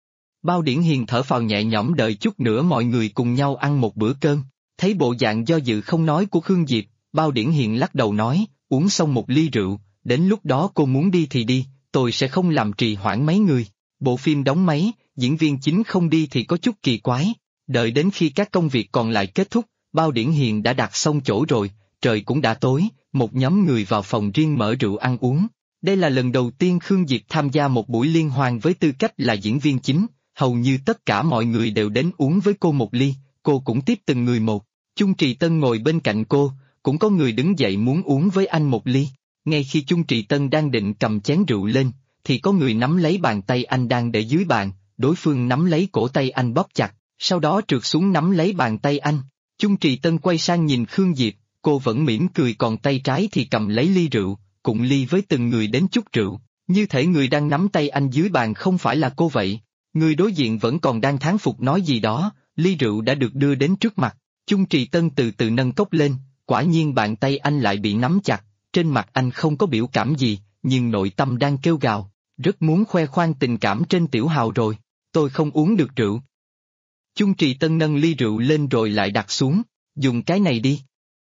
Bao Điển Hiền thở phào nhẹ nhõm đợi chút nữa mọi người cùng nhau ăn một bữa cơm. Thấy bộ dạng do dự không nói của Khương Diệp, Bao Điển Hiền lắc đầu nói, uống xong một ly rượu, đến lúc đó cô muốn đi thì đi, tôi sẽ không làm trì hoãn mấy người. Bộ phim đóng máy, diễn viên chính không đi thì có chút kỳ quái. Đợi đến khi các công việc còn lại kết thúc, Bao Điển Hiền đã đặt xong chỗ rồi, trời cũng đã tối, một nhóm người vào phòng riêng mở rượu ăn uống. Đây là lần đầu tiên Khương Diệp tham gia một buổi liên hoan với tư cách là diễn viên chính, hầu như tất cả mọi người đều đến uống với cô một ly, cô cũng tiếp từng người một. Chung Trì Tân ngồi bên cạnh cô, cũng có người đứng dậy muốn uống với anh một ly. Ngay khi Chung Trì Tân đang định cầm chén rượu lên, thì có người nắm lấy bàn tay anh đang để dưới bàn, đối phương nắm lấy cổ tay anh bóp chặt, sau đó trượt xuống nắm lấy bàn tay anh. Chung Trì Tân quay sang nhìn Khương Diệp, cô vẫn mỉm cười còn tay trái thì cầm lấy ly rượu, cụng ly với từng người đến chút rượu, như thể người đang nắm tay anh dưới bàn không phải là cô vậy. Người đối diện vẫn còn đang thán phục nói gì đó, ly rượu đã được đưa đến trước mặt. Chung Trì Tân từ từ nâng cốc lên, quả nhiên bàn tay anh lại bị nắm chặt, trên mặt anh không có biểu cảm gì, nhưng nội tâm đang kêu gào, rất muốn khoe khoang tình cảm trên tiểu hào rồi, tôi không uống được rượu. Chung Trì Tân nâng ly rượu lên rồi lại đặt xuống, dùng cái này đi.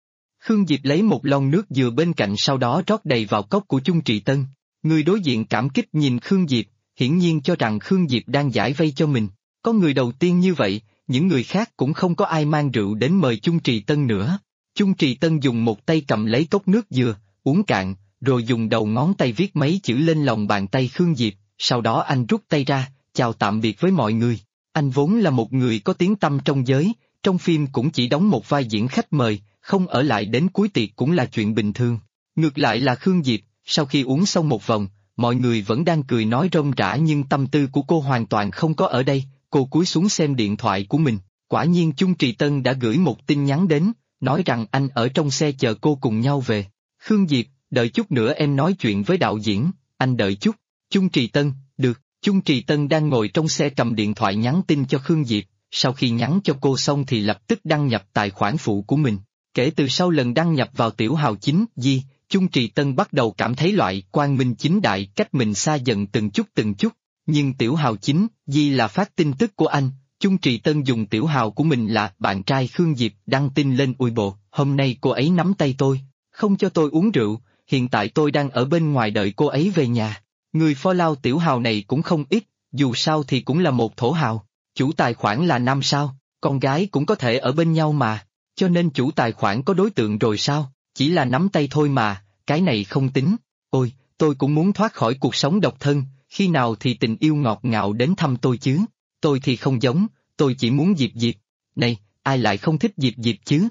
Khương Diệp lấy một lon nước dừa bên cạnh sau đó rót đầy vào cốc của Chung Trì Tân. Người đối diện cảm kích nhìn Khương Diệp, hiển nhiên cho rằng Khương Diệp đang giải vây cho mình. Có người đầu tiên như vậy, những người khác cũng không có ai mang rượu đến mời Chung Trì Tân nữa. Chung Trì Tân dùng một tay cầm lấy cốc nước dừa, uống cạn, rồi dùng đầu ngón tay viết mấy chữ lên lòng bàn tay Khương Diệp, sau đó anh rút tay ra, chào tạm biệt với mọi người. Anh vốn là một người có tiếng tăm trong giới, trong phim cũng chỉ đóng một vai diễn khách mời, không ở lại đến cuối tiệc cũng là chuyện bình thường. Ngược lại là Khương Diệp, sau khi uống xong một vòng, mọi người vẫn đang cười nói rôm rả nhưng tâm tư của cô hoàn toàn không có ở đây, cô cúi xuống xem điện thoại của mình. Quả nhiên Chung Trì Tân đã gửi một tin nhắn đến, nói rằng anh ở trong xe chờ cô cùng nhau về. Khương Diệp, đợi chút nữa em nói chuyện với đạo diễn, anh đợi chút. Chung Trì Tân, được. Chung Trì Tân đang ngồi trong xe cầm điện thoại nhắn tin cho Khương Diệp, sau khi nhắn cho cô xong thì lập tức đăng nhập tài khoản phụ của mình. Kể từ sau lần đăng nhập vào Tiểu Hào Chính, Chung Trì Tân bắt đầu cảm thấy loại quang minh chính đại cách mình xa dần từng chút, nhưng Tiểu Hào Chính, là phát tin tức của anh. Chung Trì Tân dùng tiểu hào của mình là bạn trai Khương Diệp đăng tin lên Weibo, hôm nay cô ấy nắm tay tôi, không cho tôi uống rượu, hiện tại tôi đang ở bên ngoài đợi cô ấy về nhà. Người follow tiểu hào này cũng không ít, dù sao thì cũng là một thổ hào, chủ tài khoản là nam sao, con gái cũng có thể ở bên nhau mà, cho nên chủ tài khoản có đối tượng rồi sao, chỉ là nắm tay thôi mà, cái này không tính. Ôi, tôi cũng muốn thoát khỏi cuộc sống độc thân, khi nào thì tình yêu ngọt ngào đến thăm tôi chứ. Tôi thì không giống, tôi chỉ muốn Diệp Diệp. Này, ai lại không thích Diệp Diệp chứ?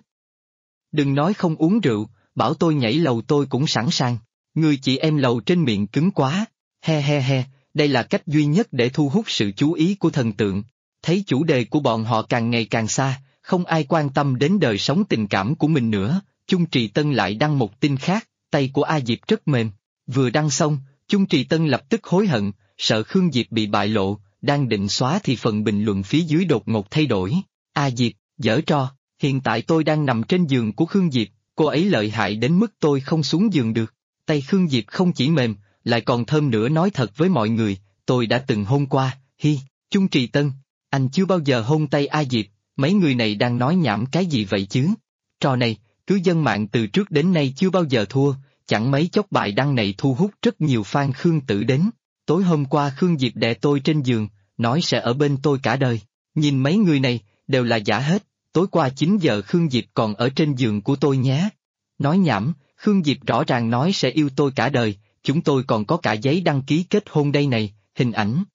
Đừng nói không uống rượu, bảo tôi nhảy lầu tôi cũng sẵn sàng. Người chị em lầu trên miệng cứng quá. He, đây là cách duy nhất để thu hút sự chú ý của thần tượng. Thấy chủ đề của bọn họ càng ngày càng xa, không ai quan tâm đến đời sống tình cảm của mình nữa. Chung Trì Tân lại đăng một tin khác, tay của A Diệp rất mềm. Vừa đăng xong, Chung Trì Tân lập tức hối hận, sợ Khương Diệp bị bại lộ. Đang định xóa thì phần bình luận phía dưới đột ngột thay đổi. A Diệp, giở trò, hiện tại tôi đang nằm trên giường của Khương Diệp, cô ấy lợi hại đến mức tôi không xuống giường được. Tay Khương Diệp không chỉ mềm, lại còn thơm nữa, nói thật với mọi người, tôi đã từng hôn qua, Chung Trì Tân, anh chưa bao giờ hôn tay A Diệp, mấy người này đang nói nhảm cái gì vậy chứ? Trò này, cứ dân mạng từ trước đến nay chưa bao giờ thua, chẳng mấy chốc bài đăng này thu hút rất nhiều fan Khương Tử đến. Tối hôm qua Khương Diệp đè tôi trên giường, nói sẽ ở bên tôi cả đời. Nhìn mấy người này, đều là giả hết, tối qua 9 giờ Khương Diệp còn ở trên giường của tôi nhé. Nói nhảm, Khương Diệp rõ ràng nói sẽ yêu tôi cả đời, chúng tôi còn có cả giấy đăng ký kết hôn đây này, hình ảnh.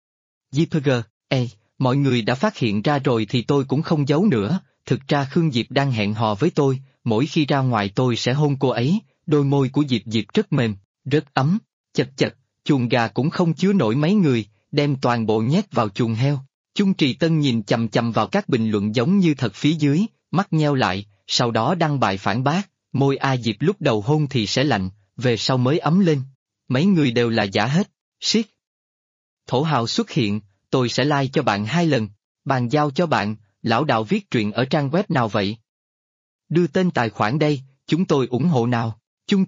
JPG, mọi người đã phát hiện ra rồi thì tôi cũng không giấu nữa, thực ra Khương Diệp đang hẹn hò với tôi, mỗi khi ra ngoài tôi sẽ hôn cô ấy, đôi môi của Diệp Diệp rất mềm, rất ấm, chật, chuồng gà cũng không chứa nổi mấy người, đem toàn bộ nhét vào chuồng heo. Chung Trì Tân nhìn chằm chằm vào các bình luận giống như thật phía dưới, mắt nheo lại, sau đó đăng bài phản bác, môi A Diệp lúc đầu hôn thì sẽ lạnh, về sau mới ấm lên. Mấy người đều là giả hết, siết. Thổ hào xuất hiện, tôi sẽ like cho bạn 2 lần, bàn giao cho bạn, lão đạo viết truyện ở trang web nào vậy? Đưa tên tài khoản đây, chúng tôi ủng hộ nào.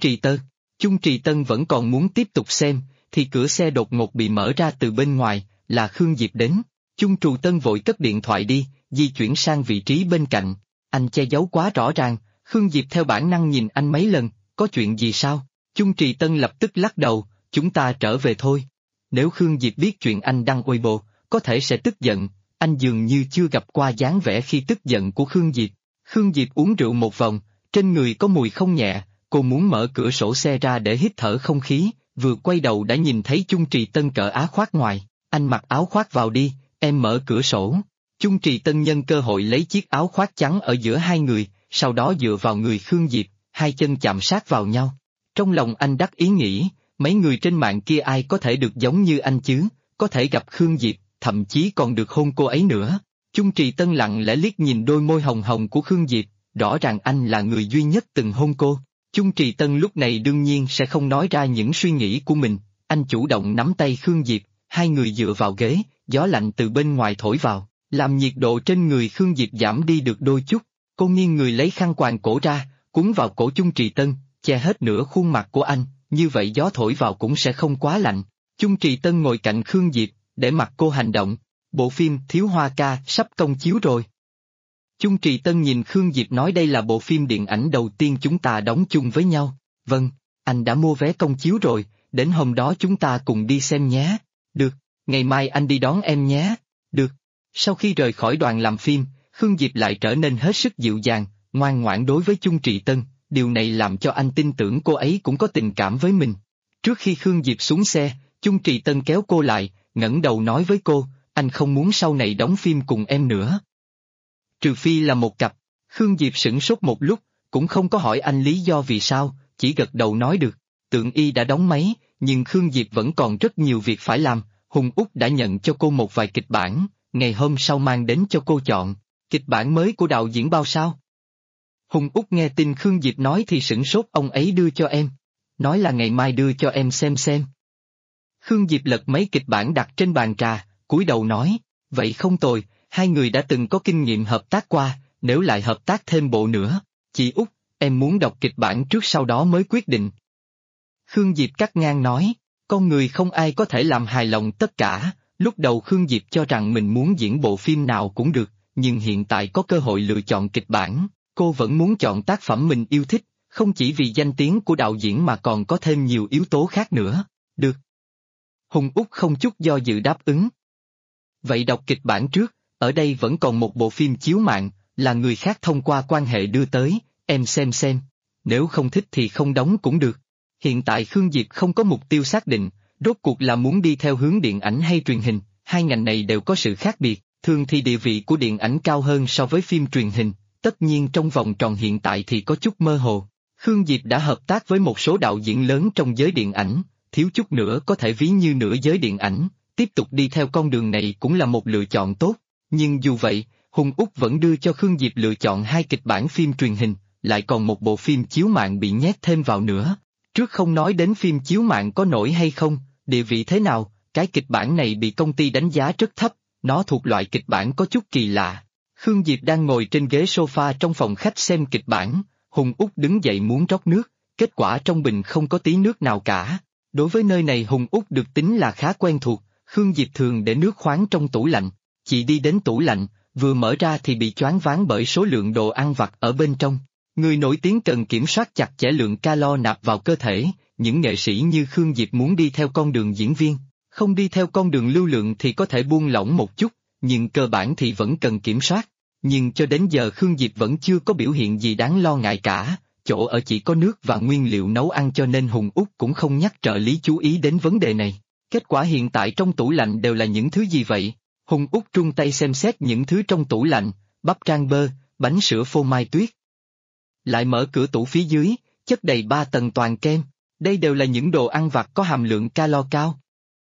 Chung Trì Tân vẫn còn muốn tiếp tục xem, thì cửa xe đột ngột bị mở ra từ bên ngoài, là Khương Diệp đến. Chung Trì Tân vội cất điện thoại đi, di chuyển sang vị trí bên cạnh. Anh che giấu quá rõ ràng, Khương Diệp theo bản năng nhìn anh mấy lần, có chuyện gì sao? Chung Trì Tân lập tức lắc đầu, chúng ta trở về thôi. Nếu Khương Diệp biết chuyện anh đăng Weibo, có thể sẽ tức giận, anh dường như chưa gặp qua dáng vẻ khi tức giận của Khương Diệp. Khương Diệp uống rượu một vòng, trên người có mùi không nhẹ, cô muốn mở cửa sổ xe ra để hít thở không khí, vừa quay đầu đã nhìn thấy Chung Trì Tân cởi áo khoác ngoài, anh mặc áo khoác vào đi, em mở cửa sổ. Chung Trì Tân nhân cơ hội lấy chiếc áo khoác trắng ở giữa hai người, sau đó dựa vào người Khương Diệp, hai chân chạm sát vào nhau. Trong lòng anh đắc ý nghĩ, mấy người trên mạng kia ai có thể được giống như anh chứ, có thể gặp Khương Diệp, thậm chí còn được hôn cô ấy nữa. Chung Trì Tân lặng lẽ liếc nhìn đôi môi hồng hồng của Khương Diệp, rõ ràng anh là người duy nhất từng hôn cô. Chung Trì Tân lúc này đương nhiên sẽ không nói ra những suy nghĩ của mình, anh chủ động nắm tay Khương Diệp, hai người dựa vào ghế, gió lạnh từ bên ngoài thổi vào, làm nhiệt độ trên người Khương Diệp giảm đi được đôi chút. Cô nghiêng người lấy khăn quàng cổ ra, cuốn vào cổ Chung Trì Tân, che hết nửa khuôn mặt của anh, như vậy gió thổi vào cũng sẽ không quá lạnh. Chung Trì Tân ngồi cạnh Khương Diệp, để mặc cô hành động. Bộ phim Thiếu Hoa Ca sắp công chiếu rồi. Chung Trì Tân nhìn Khương Diệp nói đây là bộ phim điện ảnh đầu tiên chúng ta đóng chung với nhau. Vâng, anh đã mua vé công chiếu rồi, đến hôm đó chúng ta cùng đi xem nhé. Được, ngày mai anh đi đón em nhé. Được. Sau khi rời khỏi đoàn làm phim, Khương Diệp lại trở nên hết sức dịu dàng, ngoan ngoãn đối với Chung Trì Tân, điều này làm cho anh tin tưởng cô ấy cũng có tình cảm với mình. Trước khi Khương Diệp xuống xe, Chung Trì Tân kéo cô lại, ngẩng đầu nói với cô, anh không muốn sau này đóng phim cùng em nữa. Trừ phi là một cặp. Khương Diệp sửng sốt một lúc, cũng không có hỏi anh lý do vì sao, chỉ gật đầu nói được. Tượng Y đã đóng máy, nhưng Khương Diệp vẫn còn rất nhiều việc phải làm. Hùng Úc đã nhận cho cô một vài kịch bản, ngày hôm sau mang đến cho cô chọn. Kịch bản mới của đạo diễn Bao sao? Hùng Úc nghe tin Khương Diệp nói thì sửng sốt, ông ấy đưa cho em. Nói là ngày mai đưa cho em xem. Khương Diệp lật mấy kịch bản đặt trên bàn trà, cúi đầu nói, vậy không tồi, hai người đã từng có kinh nghiệm hợp tác qua, nếu lại hợp tác thêm bộ nữa. Chị Út, em muốn đọc kịch bản trước sau đó mới quyết định. Khương Diệp cắt ngang nói, con người không ai có thể làm hài lòng tất cả. Lúc đầu Khương Diệp cho rằng mình muốn diễn bộ phim nào cũng được, nhưng hiện tại có cơ hội lựa chọn kịch bản, cô vẫn muốn chọn tác phẩm mình yêu thích, không chỉ vì danh tiếng của đạo diễn mà còn có thêm nhiều yếu tố khác nữa. Được. Hùng Úc không chút do dự đáp ứng. Vậy đọc kịch bản trước, ở đây vẫn còn một bộ phim chiếu mạng, là người khác thông qua quan hệ đưa tới, em xem, nếu không thích thì không đóng cũng được. Hiện tại Khương Diệp không có mục tiêu xác định, rốt cuộc là muốn đi theo hướng điện ảnh hay truyền hình, hai ngành này đều có sự khác biệt, thường thì địa vị của điện ảnh cao hơn so với phim truyền hình, tất nhiên trong vòng tròn hiện tại thì có chút mơ hồ. Khương Diệp đã hợp tác với một số đạo diễn lớn trong giới điện ảnh, thiếu chút nữa có thể ví như nửa giới điện ảnh, tiếp tục đi theo con đường này cũng là một lựa chọn tốt, nhưng dù vậy, Hùng Úc vẫn đưa cho Khương Diệp lựa chọn hai kịch bản phim truyền hình, lại còn một bộ phim chiếu mạng bị nhét thêm vào nữa. Trước không nói đến phim chiếu mạng có nổi hay không, địa vị thế nào, cái kịch bản này bị công ty đánh giá rất thấp, nó thuộc loại kịch bản có chút kỳ lạ. Khương Diệp đang ngồi trên ghế sofa trong phòng khách xem kịch bản, Hùng Úc đứng dậy muốn rót nước, kết quả trong bình không có tí nước nào cả. Đối với nơi này Hùng Úc được tính là khá quen thuộc, Khương Diệp thường để nước khoáng trong tủ lạnh, chị đi đến tủ lạnh, vừa mở ra thì bị choáng váng bởi số lượng đồ ăn vặt ở bên trong. Người nổi tiếng cần kiểm soát chặt chẽ lượng calo nạp vào cơ thể, những nghệ sĩ như Khương Diệp muốn đi theo con đường diễn viên, không đi theo con đường lưu lượng thì có thể buông lỏng một chút, nhưng cơ bản thì vẫn cần kiểm soát. Nhưng cho đến giờ Khương Diệp vẫn chưa có biểu hiện gì đáng lo ngại cả, chỗ ở chỉ có nước và nguyên liệu nấu ăn cho nên Hùng Úc cũng không nhắc trợ lý chú ý đến vấn đề này. Kết quả hiện tại trong tủ lạnh đều là những thứ gì vậy? Hùng Úc trung tay xem xét những thứ trong tủ lạnh, bắp rang bơ, bánh sữa phô mai tuyết. Lại mở cửa tủ phía dưới, chất đầy 3 tầng toàn kem, đây đều là những đồ ăn vặt có hàm lượng calo cao.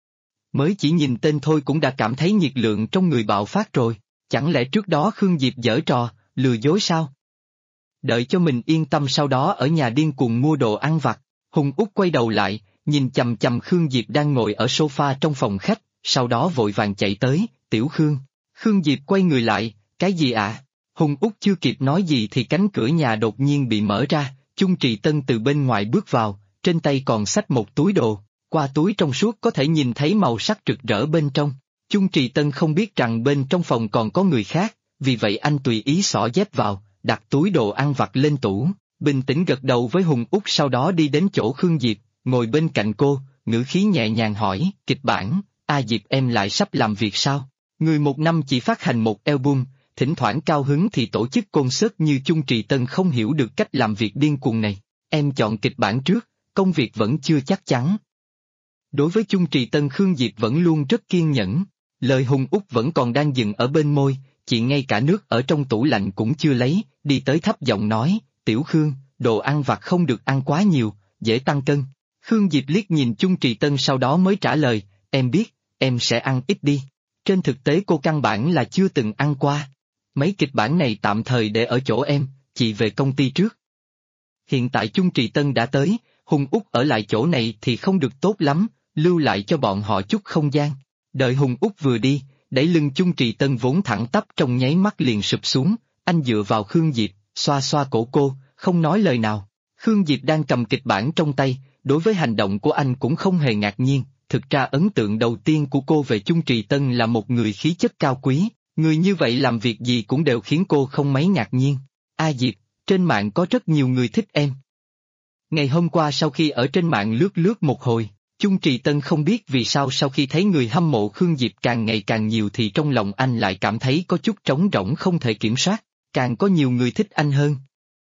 Mới chỉ nhìn tên thôi cũng đã cảm thấy nhiệt lượng trong người bạo phát rồi, chẳng lẽ trước đó Khương Diệp giở trò, lừa dối sao? Đợi cho mình yên tâm sau đó ở nhà điên cuồng mua đồ ăn vặt, Hùng Úc quay đầu lại, nhìn chằm chằm Khương Diệp đang ngồi ở sofa trong phòng khách, sau đó vội vàng chạy tới, Tiểu Khương. Khương Diệp quay người lại, cái gì ạ? Hùng Úc chưa kịp nói gì thì cánh cửa nhà đột nhiên bị mở ra, Chung Trì Tân từ bên ngoài bước vào, trên tay còn xách một túi đồ, qua túi trong suốt có thể nhìn thấy màu sắc rực rỡ bên trong. Chung Trì Tân không biết rằng bên trong phòng còn có người khác, vì vậy anh tùy ý xỏ dép vào, đặt túi đồ ăn vặt lên tủ, bình tĩnh gật đầu với Hùng Úc sau đó đi đến chỗ Khương Diệp, ngồi bên cạnh cô, ngữ khí nhẹ nhàng hỏi, kịch bản, Diệp em lại sắp làm việc sao? Người một năm chỉ phát hành một album, thỉnh thoảng cao hứng thì tổ chức concert như Chung Trì Tân không hiểu được cách làm việc điên cuồng này, em chọn kịch bản trước, công việc vẫn chưa chắc chắn. Đối với Chung Trì Tân Khương Diệp vẫn luôn rất kiên nhẫn, lời Hùng Úc vẫn còn đang dừng ở bên môi, chị ngay cả nước ở trong tủ lạnh cũng chưa lấy, đi tới thấp giọng nói, Tiểu Khương, đồ ăn vặt không được ăn quá nhiều, dễ tăng cân. Khương Diệp liếc nhìn Chung Trì Tân sau đó mới trả lời, em biết, em sẽ ăn ít đi. Trên thực tế cô căn bản là chưa từng ăn qua. Mấy kịch bản này tạm thời để ở chỗ em, chị về công ty trước. Hiện tại Chung Trì Tân đã tới, Hùng Úc ở lại chỗ này thì không được tốt lắm, lưu lại cho bọn họ chút không gian. Đợi Hùng Úc vừa đi, đẩy lưng Chung Trì Tân vốn thẳng tắp trong nháy mắt liền sụp xuống, anh dựa vào Khương Diệp, xoa xoa cổ cô, không nói lời nào. Khương Diệp đang cầm kịch bản trong tay, đối với hành động của anh cũng không hề ngạc nhiên, thực ra ấn tượng đầu tiên của cô về Chung Trì Tân là một người khí chất cao quý, Người như vậy làm việc gì cũng đều khiến cô không mấy ngạc nhiên. A Diệp, trên mạng có rất nhiều người thích em. Ngày hôm qua sau khi ở trên mạng lướt lướt một hồi, Chung Trì Tân không biết vì sao sau khi thấy người hâm mộ Khương Diệp càng ngày càng nhiều thì trong lòng anh lại cảm thấy có chút trống rỗng không thể kiểm soát, càng có nhiều người thích anh hơn.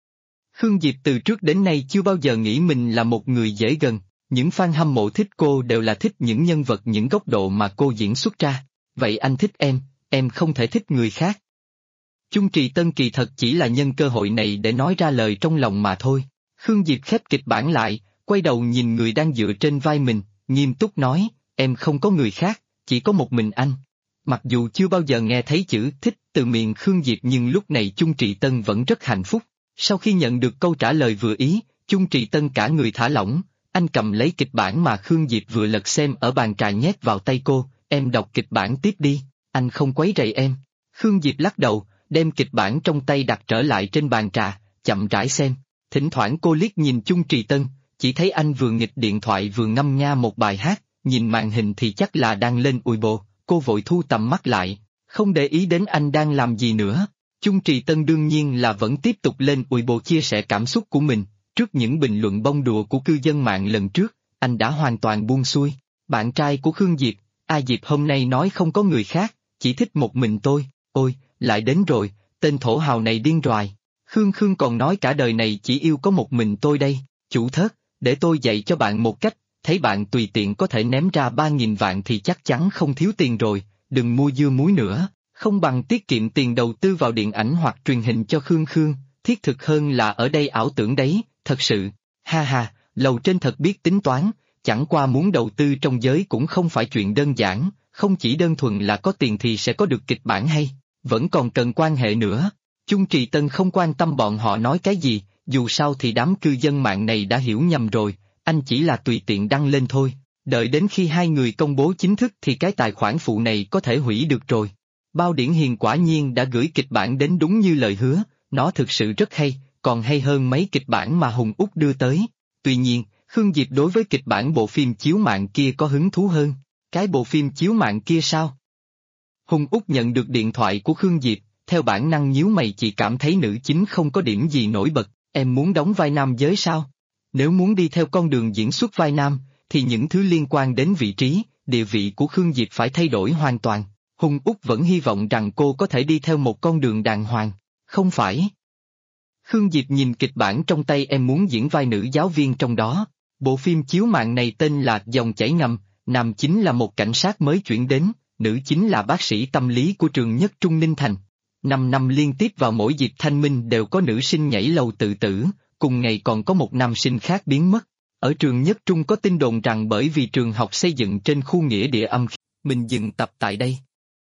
Khương Diệp từ trước đến nay chưa bao giờ nghĩ mình là một người dễ gần, những fan hâm mộ thích cô đều là thích những nhân vật những góc độ mà cô diễn xuất ra. Vậy anh thích em không thể thích người khác. Chung Trì Tân kỳ thật chỉ là nhân cơ hội này để nói ra lời trong lòng mà thôi. Khương Diệp khép kịch bản lại, quay đầu nhìn người đang dựa trên vai mình, nghiêm túc nói, em không có người khác, chỉ có một mình anh. Mặc dù chưa bao giờ nghe thấy chữ thích từ miệng Khương Diệp nhưng lúc này Chung Trì Tân vẫn rất hạnh phúc. Sau khi nhận được câu trả lời vừa ý, Chung Trì Tân cả người thả lỏng, anh cầm lấy kịch bản mà Khương Diệp vừa lật xem ở bàn trà nhét vào tay cô, em đọc kịch bản tiếp đi, anh không quấy rầy em. Khương Diệp lắc đầu, đem kịch bản trong tay đặt trở lại trên bàn trà, chậm rãi xem. Thỉnh thoảng cô liếc nhìn Chung Trì Tân, chỉ thấy anh vừa nghịch điện thoại vừa ngâm nga một bài hát, nhìn màn hình thì chắc là đang lên ùi bồ, cô vội thu tầm mắt lại, không để ý đến anh đang làm gì nữa. Chung Trì Tân đương nhiên là vẫn tiếp tục lên ùi bồ chia sẻ cảm xúc của mình, trước những bình luận bông đùa của cư dân mạng lần trước, anh đã hoàn toàn buông xuôi. Bạn trai của Khương Diệp, A Diệp hôm nay nói không có người khác, chỉ thích một mình tôi, ôi, lại đến rồi, tên thổ hào này điên roài. Khương còn nói cả đời này chỉ yêu có một mình tôi đây, chủ thớt, để tôi dạy cho bạn một cách, thấy bạn tùy tiện có thể ném ra 3.000 vạn thì chắc chắn không thiếu tiền rồi, đừng mua dưa muối nữa, không bằng tiết kiệm tiền đầu tư vào điện ảnh hoặc truyền hình cho Khương, thiết thực hơn là ở đây ảo tưởng đấy, thật sự, ha ha, lầu trên thật biết tính toán, chẳng qua muốn đầu tư trong giới cũng không phải chuyện đơn giản, không chỉ đơn thuần là có tiền thì sẽ có được kịch bản hay, vẫn còn cần quan hệ nữa. Chung Trì Tân không quan tâm bọn họ nói cái gì, dù sao thì đám cư dân mạng này đã hiểu nhầm rồi, anh chỉ là tùy tiện đăng lên thôi, đợi đến khi hai người công bố chính thức thì cái tài khoản phụ này có thể hủy được rồi. Bao Điển Hiền quả nhiên đã gửi kịch bản đến đúng như lời hứa, nó thực sự rất hay, còn hay hơn mấy kịch bản mà Hùng Úc đưa tới. Tuy nhiên, Khương Diệp đối với kịch bản bộ phim chiếu mạng kia có hứng thú hơn. Cái bộ phim chiếu mạng kia sao? Hùng Úc nhận được điện thoại của Khương Diệp, theo bản năng nhíu mày, chỉ cảm thấy nữ chính không có điểm gì nổi bật, em muốn đóng vai nam giới sao? Nếu muốn đi theo con đường diễn xuất vai nam, thì những thứ liên quan đến vị trí, địa vị của Khương Diệp phải thay đổi hoàn toàn. Hùng Úc vẫn hy vọng rằng cô có thể đi theo một con đường đàng hoàng, không phải? Khương Diệp nhìn kịch bản trong tay, em muốn diễn vai nữ giáo viên trong đó. Bộ phim chiếu mạng này tên là Dòng Chảy Ngầm, nam chính là một cảnh sát mới chuyển đến, nữ chính là bác sĩ tâm lý của trường Nhất Trung Ninh Thành. 5 năm liên tiếp vào mỗi dịp thanh minh đều có nữ sinh nhảy lầu tự tử, cùng ngày còn có một nam sinh khác biến mất. Ở trường Nhất Trung có tin đồn rằng bởi vì trường học xây dựng trên khu nghĩa địa âm khí. Mình dừng tập tại đây.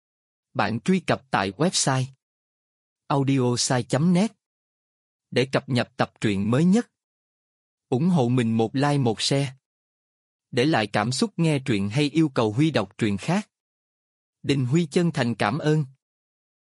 Bạn truy cập tại website audiosai.net để cập nhật tập truyện mới nhất. Ủng hộ mình một like một share. Để lại cảm xúc nghe truyện hay yêu cầu Huy đọc truyện khác. Đình Huy chân thành cảm ơn.